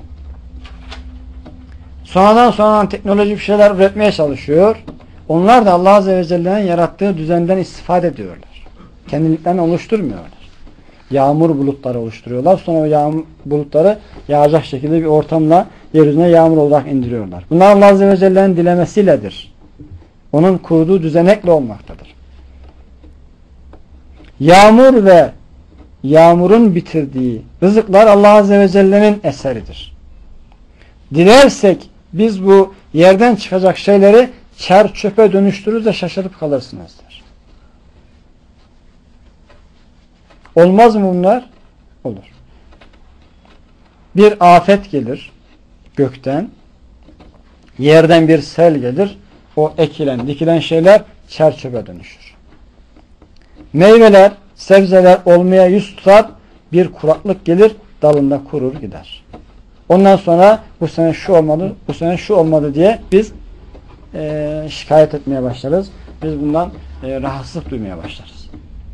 Sonradan sonradan teknoloji bir şeyler üretmeye çalışıyor. Onlar da Allah Azze ve Celle'nin yarattığı düzenden istifade ediyorlar. Kendiliklerinden oluşturmuyorlar. Yağmur bulutları oluşturuyorlar. Sonra o yağmur bulutları yağacak şekilde bir ortamla yeryüzüne yağmur olarak indiriyorlar. Bunlar Allah Azze ve Celle'nin dilemesiyledir. Onun kurduğu düzenekle olmaktadır. Yağmur ve yağmurun bitirdiği rızıklar Allah Azze ve Celle'nin eseridir. Dilersek biz bu yerden çıkacak şeyleri çer çöpe dönüştürürüz de şaşırıp kalırsınız der. Olmaz mı bunlar? Olur. Bir afet gelir gökten, yerden bir sel gelir, o ekilen, dikilen şeyler çer çöpe dönüşür. Meyveler, sebzeler olmaya yüz tutar, bir kuraklık gelir, dalında kurur gider. Ondan sonra bu sene şu olmadı, bu sene şu olmadı diye biz e, şikayet etmeye başlarız. Biz bundan e, rahatsızlık duymaya başlarız.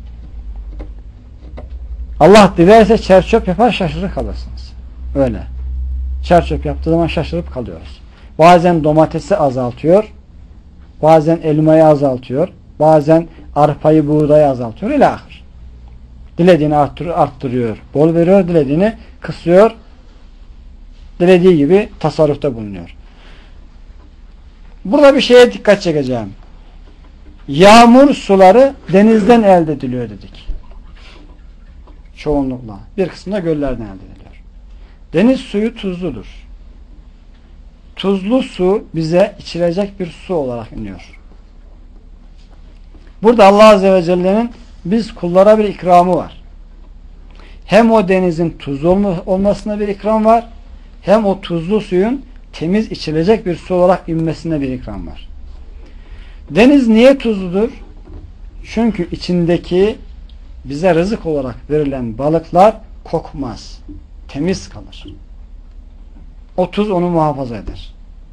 Allah dilerse çerçöp yapar, şaşırır kalırsınız. Öyle. Çerçöp yaptığı zaman şaşırıp kalıyoruz. Bazen domatesi azaltıyor, bazen elmayı azaltıyor, bazen arpayı, buğdayı azaltıyor. İlâ ahir. Dilediğini arttırıyor, arttırıyor, bol veriyor, dilediğini kısıyor, dilediği gibi tasarrufta bulunuyor. Burada bir şeye dikkat çekeceğim. Yağmur suları denizden elde ediliyor dedik. Çoğunlukla. Bir kısmı da göllerden elde ediliyor. Deniz suyu tuzludur. Tuzlu su bize içilecek bir su olarak iniyor. Burada Allah Azze ve Celle'nin biz kullara bir ikramı var. Hem o denizin tuzlu olmasına bir ikram var, hem o tuzlu suyun temiz içilecek bir su olarak inmesine bir ikram var. Deniz niye tuzludur? Çünkü içindeki bize rızık olarak verilen balıklar kokmaz. Temiz kalır. O tuz onu muhafaza eder.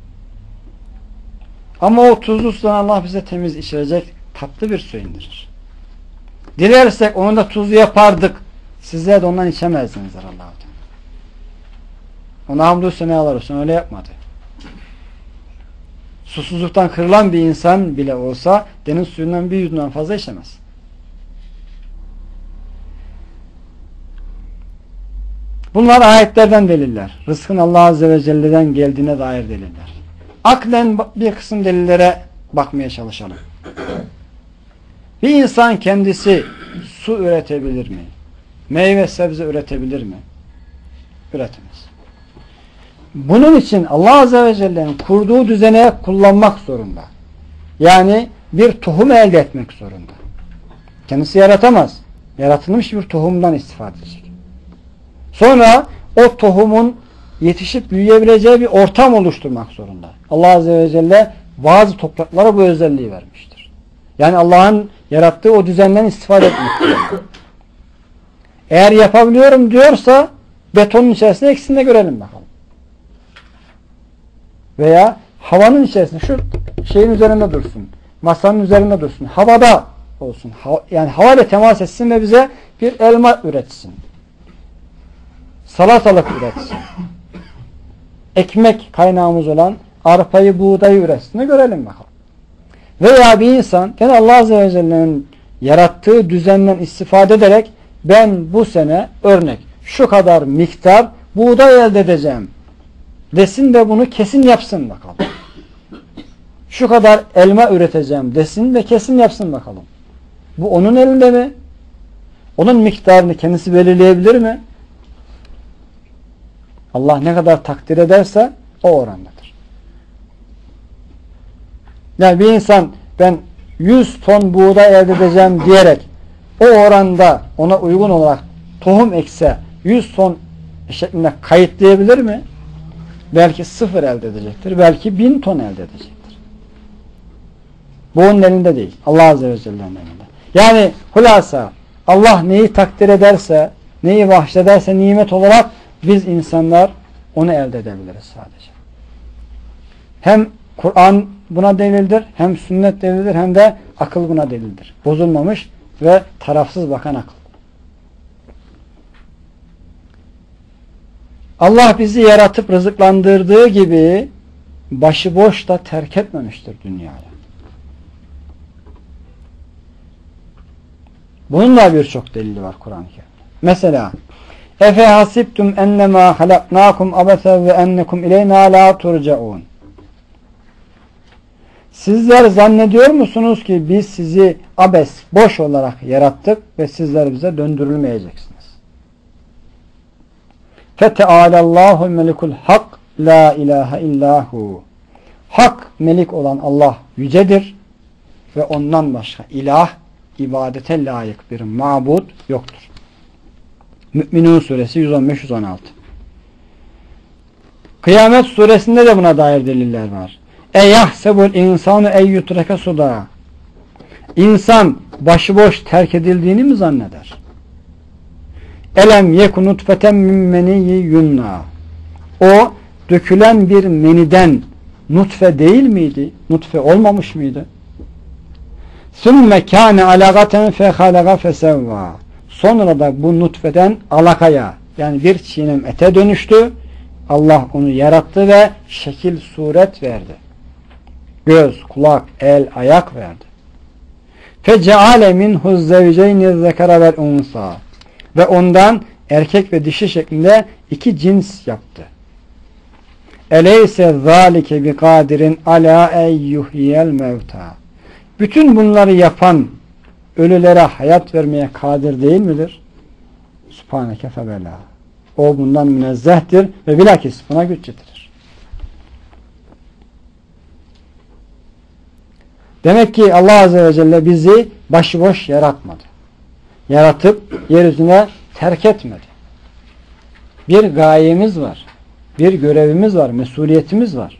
Ama o tuzlu sudan Allah bize temiz içilecek tatlı bir su indirir. Dilersek onu da tuzlu yapardık. Sizler de ondan içemezdiniz Allah'u Teala. Ona hamdü senalar olsun. Öyle yapmadı. Susuzluktan kırılan bir insan bile olsa deniz suyundan bir yudumdan fazla içemez. Bunlar ayetlerden deliller. Rızkın Allah Azze ve Celle'den geldiğine dair deliller. Aklen bir kısım delillere bakmaya çalışalım. Bir insan kendisi su üretebilir mi? Meyve sebze üretebilir mi? Üretemez. Bunun için Allah Azze ve Celle'nin kurduğu düzene kullanmak zorunda. Yani bir tohum elde etmek zorunda. Kendisi yaratamaz. Yaratılmış bir tohumdan istifade edecek. Sonra o tohumun yetişip büyüyebileceği bir ortam oluşturmak zorunda. Allah Azze ve Celle bazı topraklara bu özelliği vermiştir. Yani Allah'ın yarattığı o düzenden istifade etmek zorunda. Eğer yapabiliyorum diyorsa betonun içerisinde ikisini de görelim bakalım. Veya havanın içerisinde şu şeyin üzerinde dursun. Masanın üzerinde dursun. Havada olsun. Yani havayla temas etsin ve bize bir elma üretsin. Salatalık üretsin. Ekmek kaynağımız olan arpayı, buğdayı üretsin de görelim bakalım. Veya bir insan gene Allah Azze ve Celle'nin yarattığı düzenden istifade ederek ben bu sene örnek şu kadar miktar buğday elde edeceğim desin ve bunu kesin yapsın bakalım. Şu kadar elma üreteceğim desin ve kesin yapsın bakalım. Bu onun elinde mi? Onun miktarını kendisi belirleyebilir mi? Allah ne kadar takdir ederse o orandadır. Yani bir insan ben yüz ton buğday elde edeceğim diyerek o oranda ona uygun olarak tohum ekse yüz ton şeklinde kayıtlayabilir mi? Belki sıfır elde edecektir. Belki bin ton elde edecektir. Bu onun elinde değil. Allah Azze ve Celle'nin elinde. Yani hulasa Allah neyi takdir ederse, neyi bahşederse nimet olarak biz insanlar onu elde edebiliriz sadece. Hem Kur'an buna delildir, hem sünnet delildir, hem de akıl buna delildir. Bozulmamış ve tarafsız bakan akıl. Allah bizi yaratıp rızıklandırdığı gibi başıboş da terk etmemiştir dünyaya. Bunun da birçok delili var Kur'an-ı Kerim'de. Mesela Efe hasibtum ennemâ halaknâkum abese ve ennekum ileyna la turcaun. Sizler zannediyor musunuz ki biz sizi abes, boş olarak yarattık ve sizler bize döndürülmeyeceksiniz. Feteâlallâhul melikul hak la ilahe illahu. Hak melik olan Allah yücedir ve ondan başka ilah, ibadete layık bir mabud yoktur. Mü'minun suresi yüz on beş yüz on altı. Kıyamet suresinde de buna dair deliller var. Eyahsebul insanu eyyutreke suda. İnsan başıboş terk edildiğini mi zanneder? Elem yeku nutfeten min meniyyi yumna. O dökülen bir meniden nutfe değil miydi? Nutfe olmamış mıydı? Sümme kâne alagaten fehalaga fesevva. Sonra da bu nutfeden alakaya, yani bir çiğnem ete dönüştü. Allah onu yarattı ve şekil suret verdi. Göz, kulak, el, ayak verdi. Feceale minhu zevceyni zekara vel unsa. Ve ondan erkek ve dişi şeklinde iki cins yaptı. Eleyse zâlike bi kadirin alâ eyyuhiyel mevta. Bütün bunları yapan ölülere hayat vermeye kadir değil midir? Subhaneke febelâ. O bundan münezzehtir ve bilakis buna güç yetirir. Demek ki Allah Azze ve Celle bizi başıboş yaratmadı. Yaratıp yeryüzüne terk etmedi. Bir gayemiz var. Bir görevimiz var. Mesuliyetimiz var.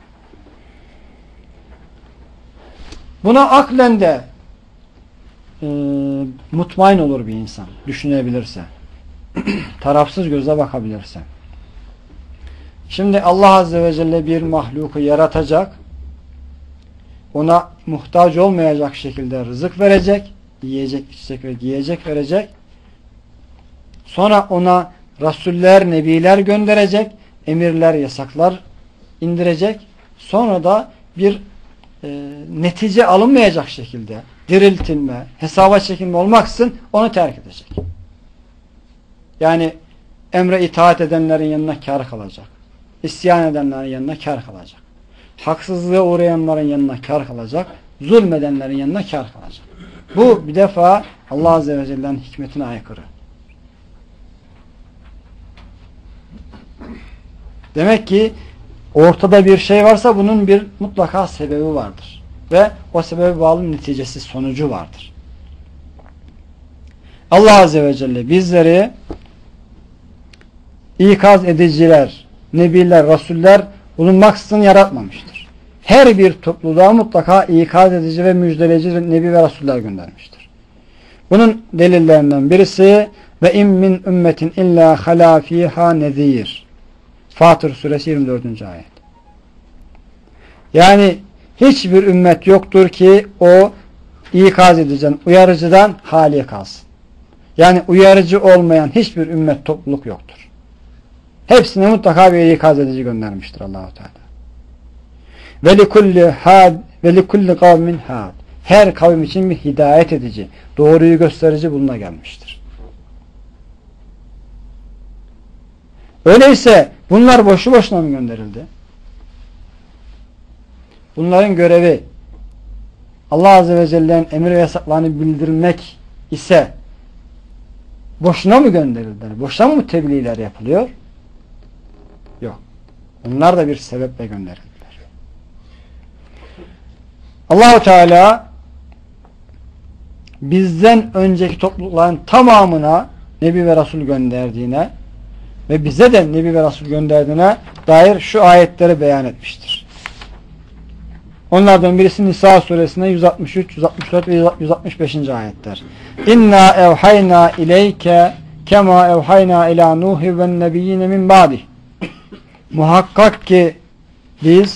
Buna aklen de e, mutmain olur bir insan. Düşünebilirse. Tarafsız gözle bakabilirse. Şimdi Allah Azze ve Celle bir mahluku yaratacak. Ona muhtaç olmayacak şekilde rızık verecek. Yiyecek, içecek ve giyecek verecek. Sonra ona rasuller, nebiler gönderecek. Emirler, yasaklar indirecek. Sonra da bir e, netice alınmayacak şekilde diriltilme, hesaba çekilme olmaksızın onu terk edecek. Yani emre itaat edenlerin yanına kar kalacak. İsyan edenlerin yanına kar kalacak. Haksızlığa uğrayanların yanına kar kalacak. Zulmedenlerin yanına kar kalacak. Bu bir defa Allah Azze ve Celle'nin hikmetine aykırı. Demek ki ortada bir şey varsa bunun bir mutlaka sebebi vardır. ve o sebebe bağlı neticesi, sonucu vardır. Allah Azze ve Celle bizleri ikaz ediciler, nebiler, rasuller bulunmaksızın yaratmamıştır. Her bir topluluğa mutlaka ikaz edici ve müjdeleyici nebi ve rasuller göndermiştir. Bunun delillerinden birisi ve in min ümmetin illa halâ fîhâ nezîr. Fatır suresi yirmi dördüncü ayet. Yani hiçbir ümmet yoktur ki o ikaz ediciden, uyarıcıdan hali kalsın. Yani uyarıcı olmayan hiçbir ümmet, topluluk yoktur. Hepsine mutlaka bir ikaz edici göndermiştir Allah-u Teala. Ve likulli had ve likulli kavmin had. Her kavim için bir hidayet edici, doğruyu gösterici buluna gelmiştir. Öyleyse bunlar boşu boşuna mı gönderildi? Bunların görevi Allah Azze ve Celle'nin emir ve yasaklarını bildirmek ise boşuna mı gönderildiler? Boşuna mı tebliğler yapılıyor? Yok. Bunlar da bir sebeple gönderildiler. Allah-u Teala bizden önceki toplulukların tamamına Nebi ve Resul gönderdiğine ve bize de Nebi ve Resul gönderdiğine dair şu ayetleri beyan etmiştir. Onlardan birisi Nisa suresinde yüz altmış üç, yüz altmış dört ve yüz altmış beşinci ayetler. İnna evhayna ileyke kema evhayna ila Nuhi ve nebiyyine min ba'dih. Muhakkak ki biz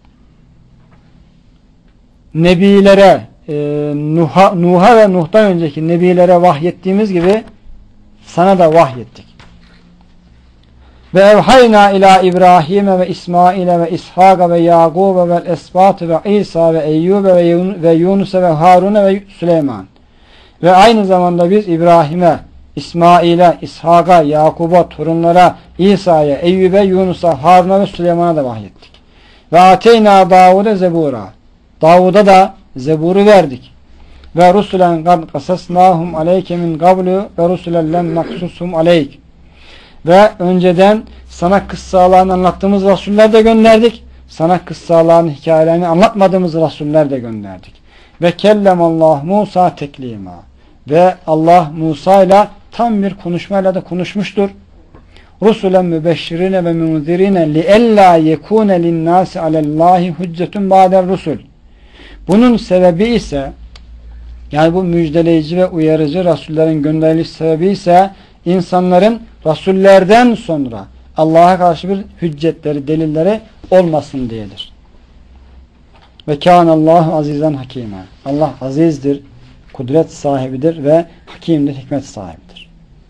nebilere e, Nuh'a, Nuh'a ve Nuh'tan önceki nebilere vahyettiğimiz gibi sana da vahyettik. Ve evhayna ila İbrahim'e ve İsmail'e ve İshak'a ve Yakub'e ve Esbat ve İsa ve Eyyub'e ve Yunus'e ve Harun'e ve Süleyman. Ve aynı zamanda biz İbrahim'e, İsmail'e, İshak'a, Yakub'a, torunlara, İsa'ya, Eyyub'e, Yunus'a, Harun'a ve Süleyman'a da vahyettik. Ve ateyna Davud'e zebura. Davud'a da zeburu verdik. Ve rusulen kad kasasnahum aleyke min qablu ve rusulen lem naksushum aleyk. Ve önceden sana kıssalarını anlattığımız rasuller de gönderdik. Sana kıssalarını, hikayelerini anlatmadığımız rasuller de gönderdik. Ve kellemallah Musa teklima. Ve Allah Musa ile tam bir konuşmayla da konuşmuştur. Rusulen mübeşşirine ve munzirine liella yekune linnâsi alellâhi hüccetun ba'der rusul. Bunun sebebi ise, yani bu müjdeleyici ve uyarıcı rasullerin gönderiliş sebebi ise insanların rasullerden sonra Allah'a karşı bir hüccetleri, delilleri olmasın diyedir. Ve kânallâhu azîzen hakîmâ. Allah azizdir, kudret sahibidir ve hakimdir, hikmet sahibidir.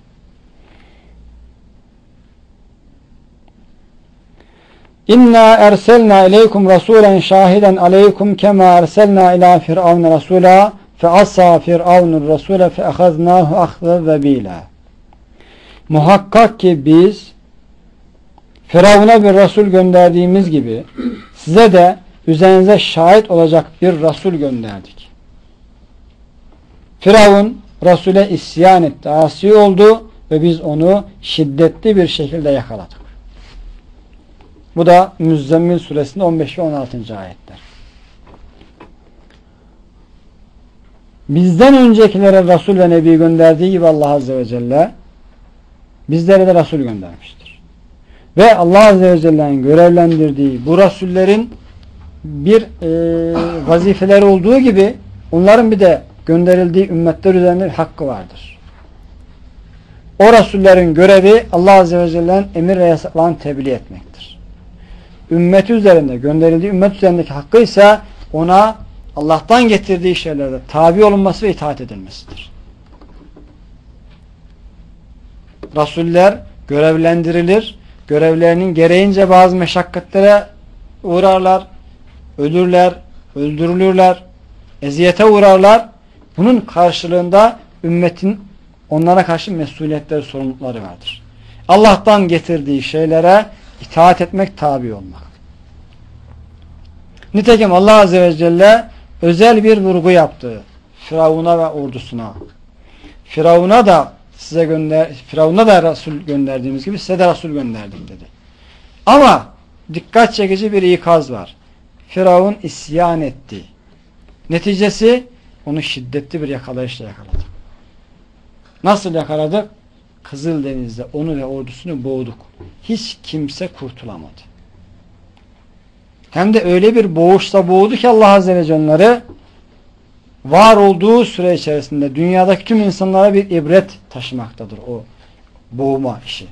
İnna erselna ileykum rasulen şahiden aleykum kema erselna ila firavun rasula fe asa firavunur rasule fe ahaznâhu ahze vebîlâ. Muhakkak ki biz Firavun'a bir Resul gönderdiğimiz gibi size de üzerinize şahit olacak bir Resul gönderdik. Firavun Resul'e isyan etti, asi oldu ve biz onu şiddetli bir şekilde yakaladık. Bu da Müzzemmil suresinde on beş ve on altıncı ayetler. Bizden öncekilere Resul ve Nebi gönderdiği gibi Allah Azze ve Celle bizlere de Resul göndermiştir. Ve Allah Azze ve Celle'nin görevlendirdiği bu Resullerin bir e, vazifeleri olduğu gibi onların bir de gönderildiği ümmetler üzerinde bir hakkı vardır. O Resullerin görevi Allah Azze ve Celle'nin emir ve yasaklarını tebliğ etmektir. Ümmeti üzerinde, gönderildiği ümmet üzerindeki hakkı ise ona Allah'tan getirdiği şeylerde tabi olunması ve itaat edilmesidir. Rasuller görevlendirilir. Görevlerinin gereğince bazı meşakkatlere uğrarlar. Ölürler, öldürülürler. Eziyete uğrarlar. Bunun karşılığında ümmetin onlara karşı mesuliyetleri, sorumlulukları vardır. Allah'tan getirdiği şeylere itaat etmek, tabi olmak. Nitekim Allah Azze ve Celle özel bir vurgu yaptı Firavun'a ve ordusuna. Firavun'a da size gönder, Firavun'a da Resul gönderdiğimiz gibi size de Resul gönderdik dedi. Ama dikkat çekici bir ikaz var. Firavun isyan etti. Neticesi onu şiddetli bir yakalayışla yakaladı. Nasıl yakaladık? Kızıldeniz'de onu ve ordusunu boğduk. Hiç kimse kurtulamadı. Hem de öyle bir boğuşla boğdu ki Allah Azze ve Celle onları, var olduğu süre içerisinde dünyadaki tüm insanlara bir ibret taşımaktadır o boğma işi.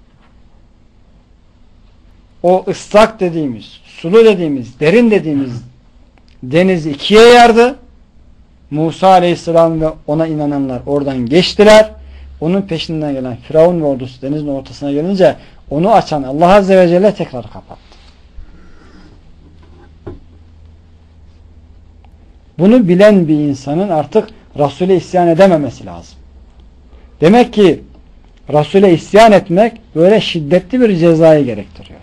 O ıslak dediğimiz, sulu dediğimiz, derin dediğimiz denizi ikiye yardı. Musa Aleyhisselam ve ona inananlar oradan geçtiler. Onun peşinden gelen Firavun ve ordusu denizin ortasına gelince onu açan Allah Azze ve Celle tekrar kapattı. Bunu bilen bir insanın artık Resul'e isyan edememesi lazım. Demek ki Resul'e isyan etmek böyle şiddetli bir cezayı gerektiriyor.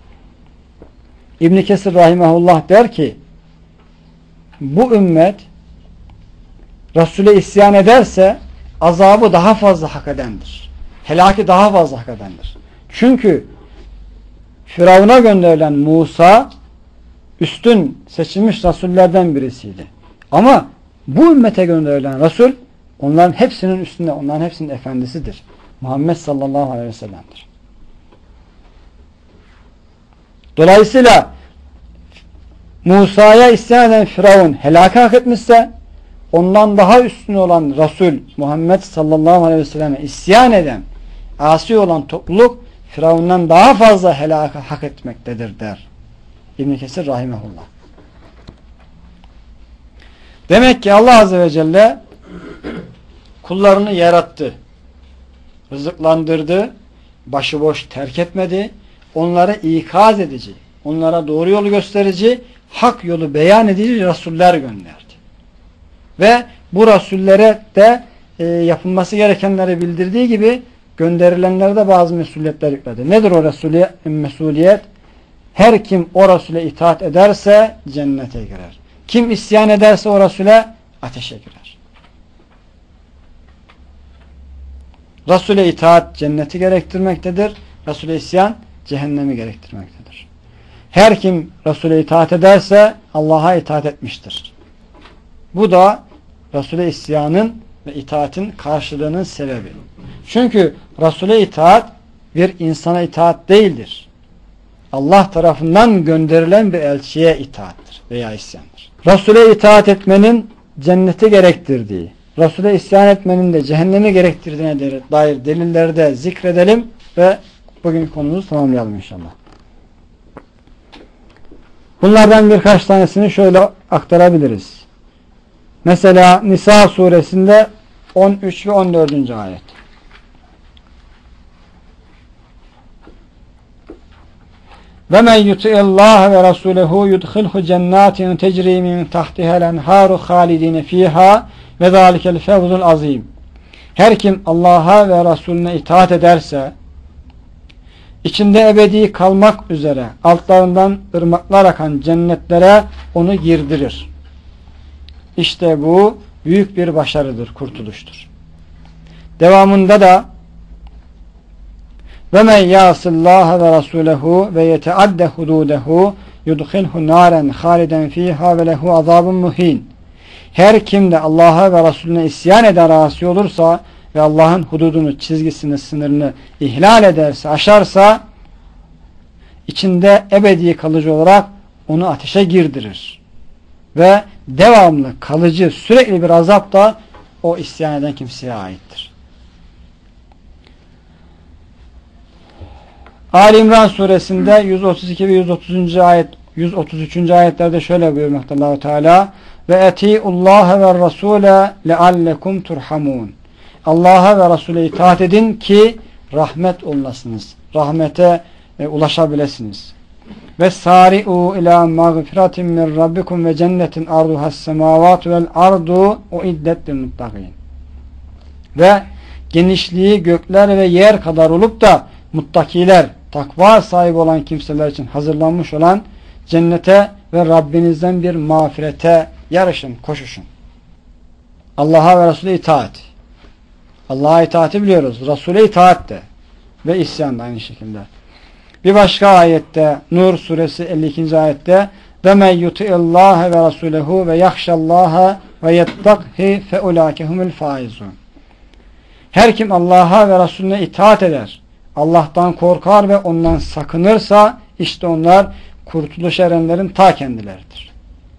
İbn Kesir rahimehullah der ki, bu ümmet Resul'e isyan ederse azabı daha fazla hak edendir. Helaki daha fazla hak edendir. Çünkü Firavun'a gönderilen Musa üstün seçilmiş Resullerden birisiydi. Ama bu ümmete gönderilen Resul onların hepsinin üstünde, onların hepsinin efendisidir. Muhammed sallallahu aleyhi ve sellem'dir. Dolayısıyla Musa'ya isyan eden Firavun helaka hak etmişse, ondan daha üstün olan Resul Muhammed sallallahu aleyhi ve selleme isyan eden, asi olan topluluk Firavun'dan daha fazla helaka hak etmektedir der İbn Kesir rahimehullah. Demek ki Allah Azze ve Celle kullarını yarattı, rızıklandırdı, başıboş terk etmedi, onları ikaz edici, onlara doğru yolu gösterici, hak yolu beyan edici Resuller gönderdi. Ve bu Resullere de e, yapılması gerekenleri bildirdiği gibi gönderilenlere de bazı mesuliyetler yükledi. Nedir o Resuliyet? mesuliyet? Her kim o Resul'e itaat ederse cennete girer. Kim isyan ederse o Resul'e ateşe girer. Resul'e itaat cenneti gerektirmektedir. Resul'e isyan cehennemi gerektirmektedir. Her kim Resul'e itaat ederse Allah'a itaat etmiştir. Bu da Resul'e isyanın ve itaatin karşılığının sebebi. Çünkü Resul'e itaat bir insana itaat değildir. Allah tarafından gönderilen bir elçiye itaattir veya isyandır. Resul'e itaat etmenin cenneti gerektirdiği, Resul'e isyan etmenin de cehennemi gerektirdiğine dair delilleri de zikredelim ve bugün konumuzu tamamlayalım inşallah. Bunlardan birkaç tanesini şöyle aktarabiliriz. Mesela Nisa suresinde on üç ve on dördüncü ayet. Ve men yuti'allaha ve rasulehu yudkhilhu cennatin tecri min tahtiha's enharu halidin fiha ve zalikel fevzul azim. Her kim Allah'a ve Resulüne itaat ederse içinde ebedi kalmak üzere altlarından ırmaklar akan cennetlere onu girdirir. İşte bu büyük bir başarıdır, kurtuluştur. Devamında da ve men ya'sillaha ve rasulehu ve yeteadde hududehu yudkhilhu naren haliden fiha ve lehu azabun muhin. Her kim de Allah'a ve Resulüne isyan eder, asi olursa ve Allah'ın hududunu, çizgisini, sınırını ihlal ederse, aşarsa içinde ebedi kalıcı olarak onu ateşe girdirir. Ve devamlı, kalıcı, sürekli bir azap da o isyan eden kimseye aittir. Ali İmran suresinde yüz otuz iki ve yüz otuzuncu ayet, yüz otuz üçüncü ayetlerde şöyle buyurmakta Allah-u Teala ve etiullaha ve rasule leallekum turhamun. Allah'a ve Resul'e itaat edin ki rahmet olunasınız. Rahmete e, ulaşabilirsiniz. Ve sari'u ila mağfiratin min rabbikum ve cennetin arduhas semavatu vel ardu uiddet lil muttaqin. Ve genişliği gökler ve yer kadar olup da muttakiler, takva sahibi olan kimseler için hazırlanmış olan cennete ve Rabbinizden bir mağfirete yarışın, koşuşun. Allah'a ve Resul'e itaat. Allah'a itaati biliyoruz. Resul'e itaat de. Ve isyan da aynı şekilde. Bir başka ayette Nur suresi elli ikinci ayette ve men yuti'illâhe ve rasûlehu ve yahşallâhe ve yettakhi fe ulâke humul faizun. Her kim Allah'a ve Resulüne itaat eder, Allah'tan korkar ve ondan sakınırsa işte onlar kurtuluş erenlerin ta kendileridir.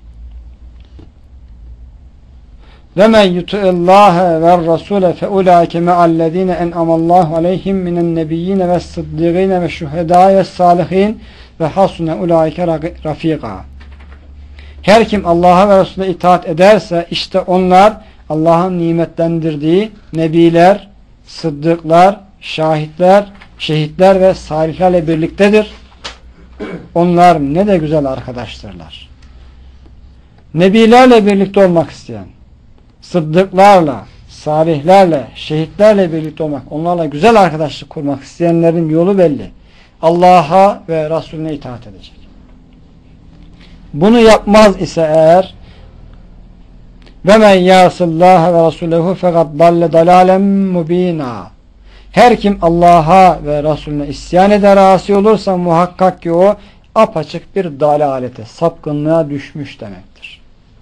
Ve men yuti'illâhe ve rasûle fe ulâke me'allezîne en'amallâhu aleyhim minen nebiyyîne ve sıddîgîne ve şuhedâ ve sâlihîn ve hasune ulâike rafîgâ. Her kim Allah'a ve Resulüne itaat ederse işte onlar Allah'ın nimetlendirdiği nebiler, sıddıklar, şahitler, şehitler ve salihlerle birliktedir. Onlar ne de güzel arkadaştırlar. Nebilerle birlikte olmak isteyen, sıddıklarla, salihlerle, şehitlerle birlikte olmak, onlarla güzel arkadaşlık kurmak isteyenlerin yolu belli. Allah'a ve Resulüne itaat edecek. Bunu yapmaz ise eğer ve men yâsillâhe ve rasûlehu fekad dalle dalâlem mubînâ. Her kim Allah'a ve Resulüne isyan eder, asi olursa muhakkak ki o apaçık bir dalalete, sapkınlığa düşmüş demektir.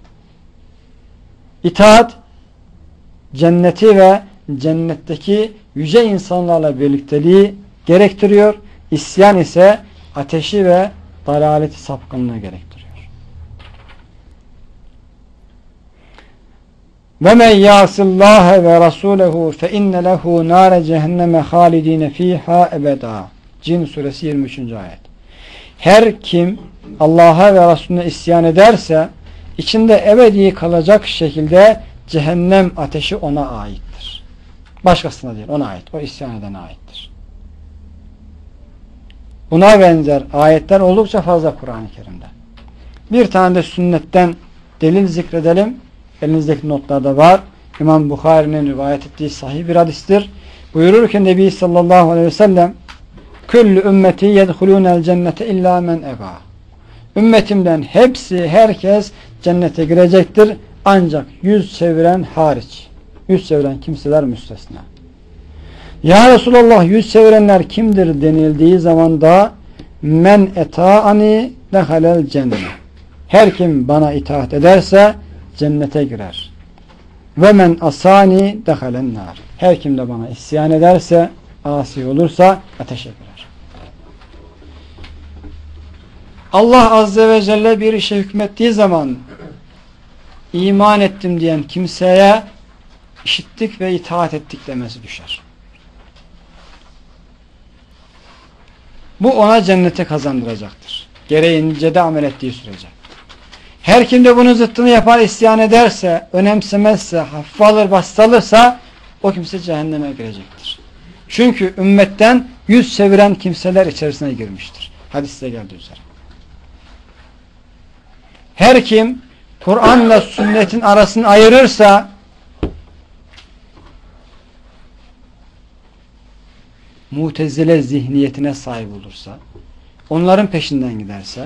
İtaat cenneti ve cennetteki yüce insanlarla birlikteliği gerektiriyor. İsyan ise ateşi ve dalaleti, sapkınlığı gerektiriyor. Ve men yâsillâhe ve rasûlehu fe inne lehu nâre cehenneme hâlidîne fîhâ ebedâ. Cin suresi yirmi üçüncü ayet. Her kim Allah'a ve Resulüne isyan ederse içinde ebedi kalacak şekilde cehennem ateşi ona aittir. Başkasına değil, ona ait. O isyan edene aittir. Buna benzer ayetler oldukça fazla Kur'an-ı Kerim'de. Bir tane de sünnetten delil zikredelim. Elinizdeki notlarda var. İmam Bukhari'nin rivayet ettiği sahih bir hadistir. Buyurur ki Nebi sallallahu aleyhi ve sellem Küllü ümmeti yedhulûnel cennete illâ men ebâ. Ümmetimden hepsi, herkes cennete girecektir. Ancak yüz çeviren hariç. Yüz çeviren kimseler müstesna. Ya Resulallah, yüz çevirenler kimdir denildiği zaman da men etâani dehalel cennet. Her kim bana itaat ederse cennete girer. Ve men asani dehalen nar. Her kim de bana isyan ederse, asi olursa ateşe girer. Allah Azze ve Celle bir işe hükmettiği zaman iman ettim diyen kimseye işittik ve itaat ettik demesi düşer. Bu ona cenneti kazandıracaktır. Gereğince de amel ettiği sürece. Her kim de bunun zıttını yapar, isyan ederse, önemsemezse, hafife alır, bastırırsa o kimse cehenneme girecektir. Çünkü ümmetten yüz çeviren kimseler içerisine girmiştir. Hadiste geldiği üzere. Her kim Kur'an'la sünnetin arasını ayırırsa Mutezile zihniyetine sahip olursa, onların peşinden giderse,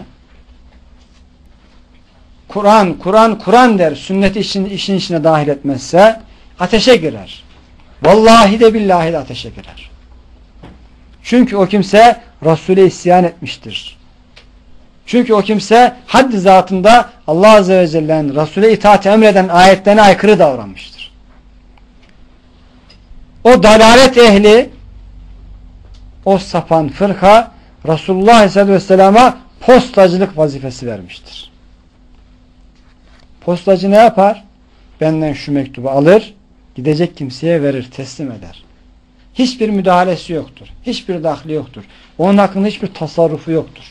Kur'an, Kur'an, Kur'an der, sünneti işin, işin içine dahil etmezse ateşe girer. Vallahi de billahi de ateşe girer. Çünkü o kimse Resul'e isyan etmiştir. Çünkü o kimse haddi zatında Allah Azze ve Celle'nin Resul'e itaati emreden ayetlerine aykırı davranmıştır. O dalalet ehli, o sapan fırka Resulullah Aleyhisselatü Vesselam'a postacılık vazifesi vermiştir. Postacı ne yapar? Benden şu mektubu alır, gidecek kimseye verir, teslim eder. Hiçbir müdahalesi yoktur. Hiçbir dahli yoktur. Onun hakkında hiçbir tasarrufu yoktur.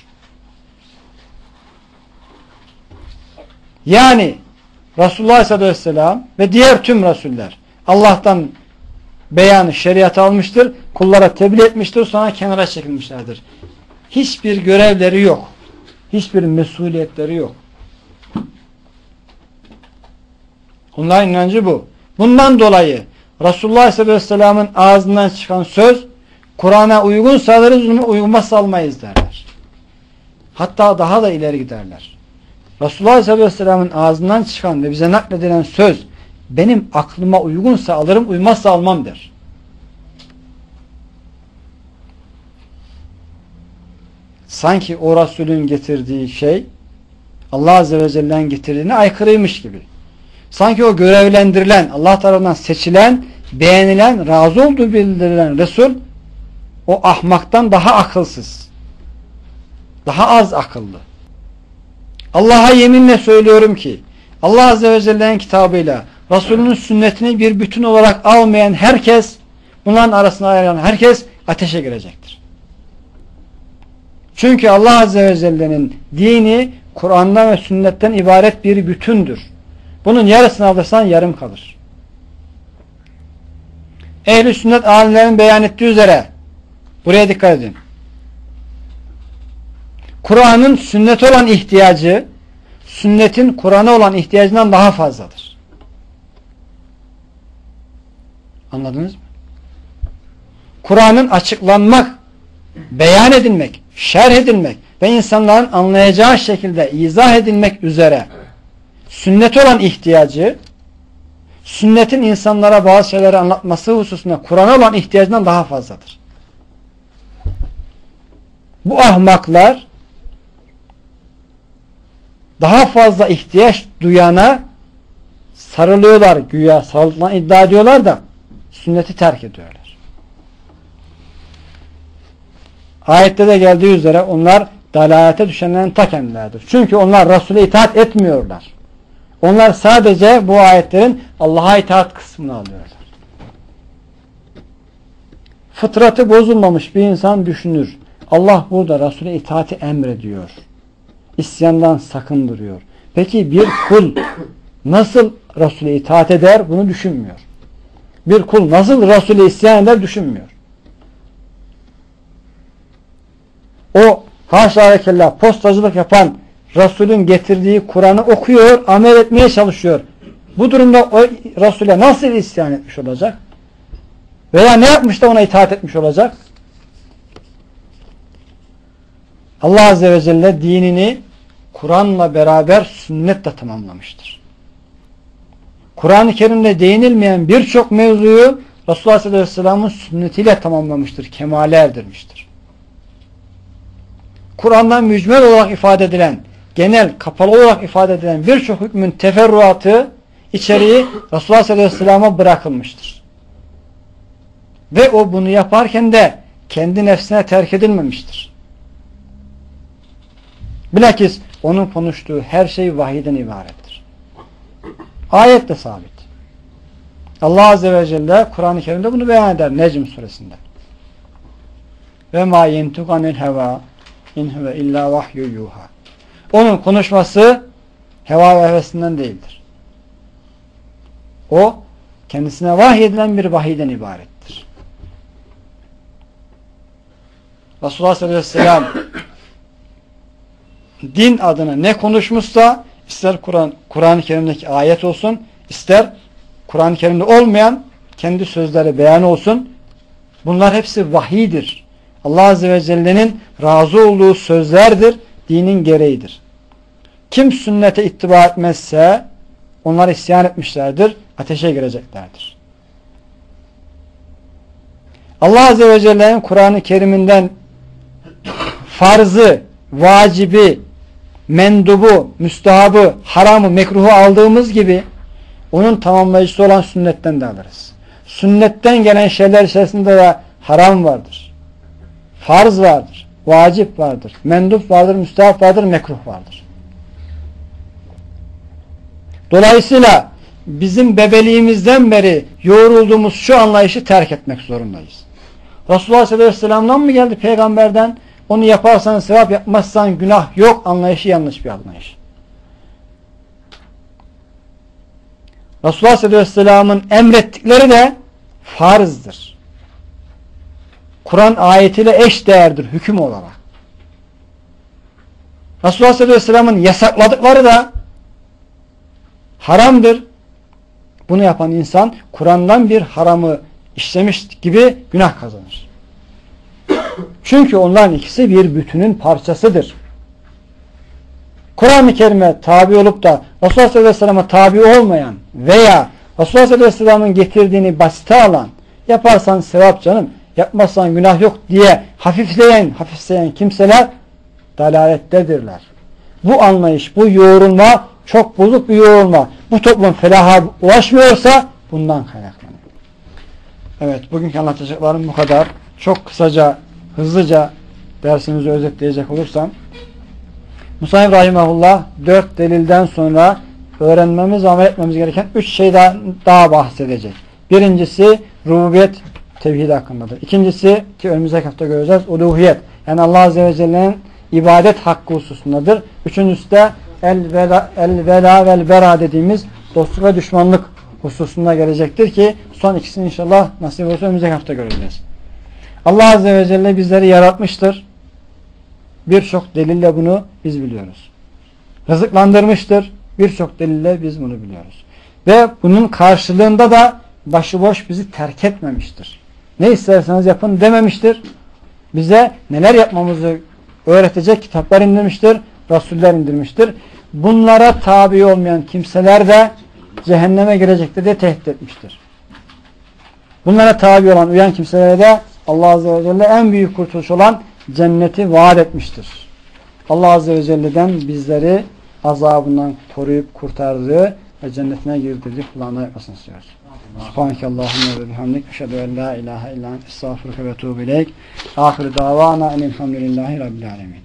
Yani Resulullah Aleyhisselatü Vesselam ve diğer tüm Resuller Allah'tan beyanı, şeriatı almıştır, kullara tebliğ etmiştir, sonra kenara çekilmişlerdir. Hiçbir görevleri yok. Hiçbir mesuliyetleri yok. Onların inancı bu. Bundan dolayı Resulullah Aleyhisselatü Vesselam'ın ağzından çıkan söz Kur'an'a uygunsa alırız, uymazsa almayız derler. Hatta daha da ileri giderler. Resulullah Aleyhisselatü Vesselam'ın ağzından çıkan ve bize nakledilen söz benim aklıma uygunsa alırım, uymazsa almam der. Sanki o Resulün getirdiği şey Allah Azze ve Celle'nin getirdiğine aykırıymış gibi. Sanki o görevlendirilen, Allah tarafından seçilen, beğenilen, razı olduğu bildirilen Resul o ahmaktan daha akılsız. Daha az akıllı. Allah'a yeminle söylüyorum ki Allah Azze ve Celle'nin kitabıyla Resulünün sünnetini bir bütün olarak almayan herkes, bunların arasına ayrılan herkes ateşe girecektir. Çünkü Allah Azze ve Celle'nin dini Kur'an'dan ve sünnetten ibaret bir bütündür. Bunun yarısını alırsan yarım kalır. Ehl-i sünnet alimlerinin beyan ettiği üzere, buraya dikkat edin. Kur'an'ın sünnet olan ihtiyacı, sünnetin Kur'an'a olan ihtiyacından daha fazladır. Anladınız mı? Kur'an'ın açıklanmak, beyan edilmek, şerh edilmek ve insanların anlayacağı şekilde izah edilmek üzere sünnet olan ihtiyacı, sünnetin insanlara bazı şeyleri anlatması hususunda Kur'an'a olan ihtiyacından daha fazladır. Bu ahmaklar daha fazla ihtiyaç duyana sarılıyorlar, güya sarıldıklarını iddia ediyorlar da sünneti terk ediyorlar. Ayette de geldiği üzere onlar dalalete düşenlerin ta kendileridir. Çünkü onlar Resul'e itaat etmiyorlar. Onlar sadece bu ayetlerin Allah'a itaat kısmını alıyorlar. Fıtratı bozulmamış bir insan düşünür. Allah burada Resul'e itaati emrediyor. İsyandan sakındırıyor. Peki bir kul nasıl Resul'e itaat eder? Bunu düşünmüyor. Bir kul nasıl Resul'e isyan eder? Düşünmüyor. O haşa ve kella postacılık yapan Resul'ün getirdiği Kur'an'ı okuyor, amel etmeye çalışıyor. Bu durumda o Resul'e nasıl isyan etmiş olacak? Veya ne yapmış da ona itaat etmiş olacak? Allah Azze ve Celle dinini Kur'an'la beraber sünnetle tamamlamıştır. Kur'an-ı Kerim'de değinilmeyen birçok mevzuyu Resulullah sallallahu aleyhi ve sellem'in sünnetiyle tamamlamıştır, kemale erdirmiştir. Kur'an'dan mücmel olarak ifade edilen, genel, kapalı olarak ifade edilen birçok hükmün teferruatı, içeriği Resulullah sallallahu aleyhi ve sellem'e bırakılmıştır. Ve o bunu yaparken de kendi nefsine terk edilmemiştir. Bilakis onun konuştuğu her şey vahiyden ibarettir. Ayet de sabit. Allah Azze ve Celle Kur'an-ı Kerim'de bunu beyan eder Necm suresinde. Ve ma yentuk anil heva in huve illa vahyu yuha. Onun konuşması heva ve hevesinden değildir. O kendisine vahyedilen bir vahiyden ibarettir. Resulullah sallallahu aleyhi ve sellem din adına ne konuşmuşsa, ister Kur'an, Kur'an-ı Kerim'deki ayet olsun, ister Kur'an-ı Kerim'de olmayan kendi sözleri beyan olsun, bunlar hepsi vahiydir. Allah Azze ve Celle'nin razı olduğu sözlerdir, dinin gereğidir. Kim sünnete ittiba etmezse onlar isyan etmişlerdir, ateşe gireceklerdir. Allah Azze ve Celle'nin Kur'an-ı Kerim'inden farzı, vacibi, mendubu, müstahabı, haramı, mekruhu aldığımız gibi onun tamamlayıcısı olan sünnetten de alırız. Sünnetten gelen şeyler içerisinde de haram vardır. Farz vardır. Vacip vardır. Mendup vardır. Müstahap vardır. Mekruh vardır. Dolayısıyla bizim bebeliğimizden beri yoğrulduğumuz şu anlayışı terk etmek zorundayız. Resulullah sallallahu aleyhi ve sellem'den mi geldi, peygamberden? Onu yaparsan sevap, yapmazsan günah yok anlayışı yanlış bir anlayış. Resulullah sallallahu aleyhi ve sellem'in emrettikleri de farzdır. Kur'an ayetiyle eş değerdir hüküm olarak. Resulullah sallallahu aleyhi ve sellem'in yasakladıkları da haramdır. Bunu yapan insan Kur'an'dan bir haramı işlemiş gibi günah kazanır. Çünkü onların ikisi bir bütünün parçasıdır. Kur'an-ı Kerim'e tabi olup da Resulullah sallallahu aleyhi ve sellem'e tabi olmayan veya Resulullah sallallahu aleyhi ve sellem'in getirdiğini basite alan, yaparsan sevap canım, yapmazsan günah yok diye hafifleyen, hafifleyen kimseler dalalettedirler. bu anlayış, bu yoğrulma çok bozuk bir yoğrulma. Bu toplum felaha ulaşmıyorsa bundan kaynaklanıyor. Evet, bugünkü anlatacaklarım bu kadar. Çok kısaca, hızlıca dersimizi özetleyecek olursam, Musannif rahimahullah dört delilden sonra öğrenmemiz ve amel etmemiz gereken üç şeyden daha bahsedecek. Birincisi rububiyet tevhid hakkındadır. İkincisi ki önümüzdeki hafta göreceğiz uluhiyet. Yani Allah Azze ve Celle'nin ibadet hakkı hususundadır. Üçüncüsü de el vela, el vela vel bera dediğimiz dostluk ve düşmanlık hususuna gelecektir ki son ikisini inşallah nasip olursa önümüzdeki hafta göreceğiz. Allah Azze ve Celle bizleri yaratmıştır. Birçok delille bunu biz biliyoruz. Rızıklandırmıştır. Birçok delille biz bunu biliyoruz. Ve bunun karşılığında da başıboş bizi terk etmemiştir. Ne isterseniz yapın dememiştir. Bize neler yapmamızı öğretecek kitaplar indirmiştir. Rasuller indirmiştir. Bunlara tabi olmayan kimseler de cehenneme girecektir diye tehdit etmiştir. Bunlara tabi olan, uyan kimselere de Allah Azze ve Celle en büyük kurtuluş olan cenneti vaat etmiştir. Allah Azze ve Celle'den bizleri azabından koruyup kurtardığı ve cennetine girdirdiği kulağına yapmasını istiyoruz. Subhaneke Allahümme ve bihamdik. Eşhedü en la ilahe illa ente estağfiruke ve etûbü ileyk. Ahir davana enelhamdülillahi rabbil alemin.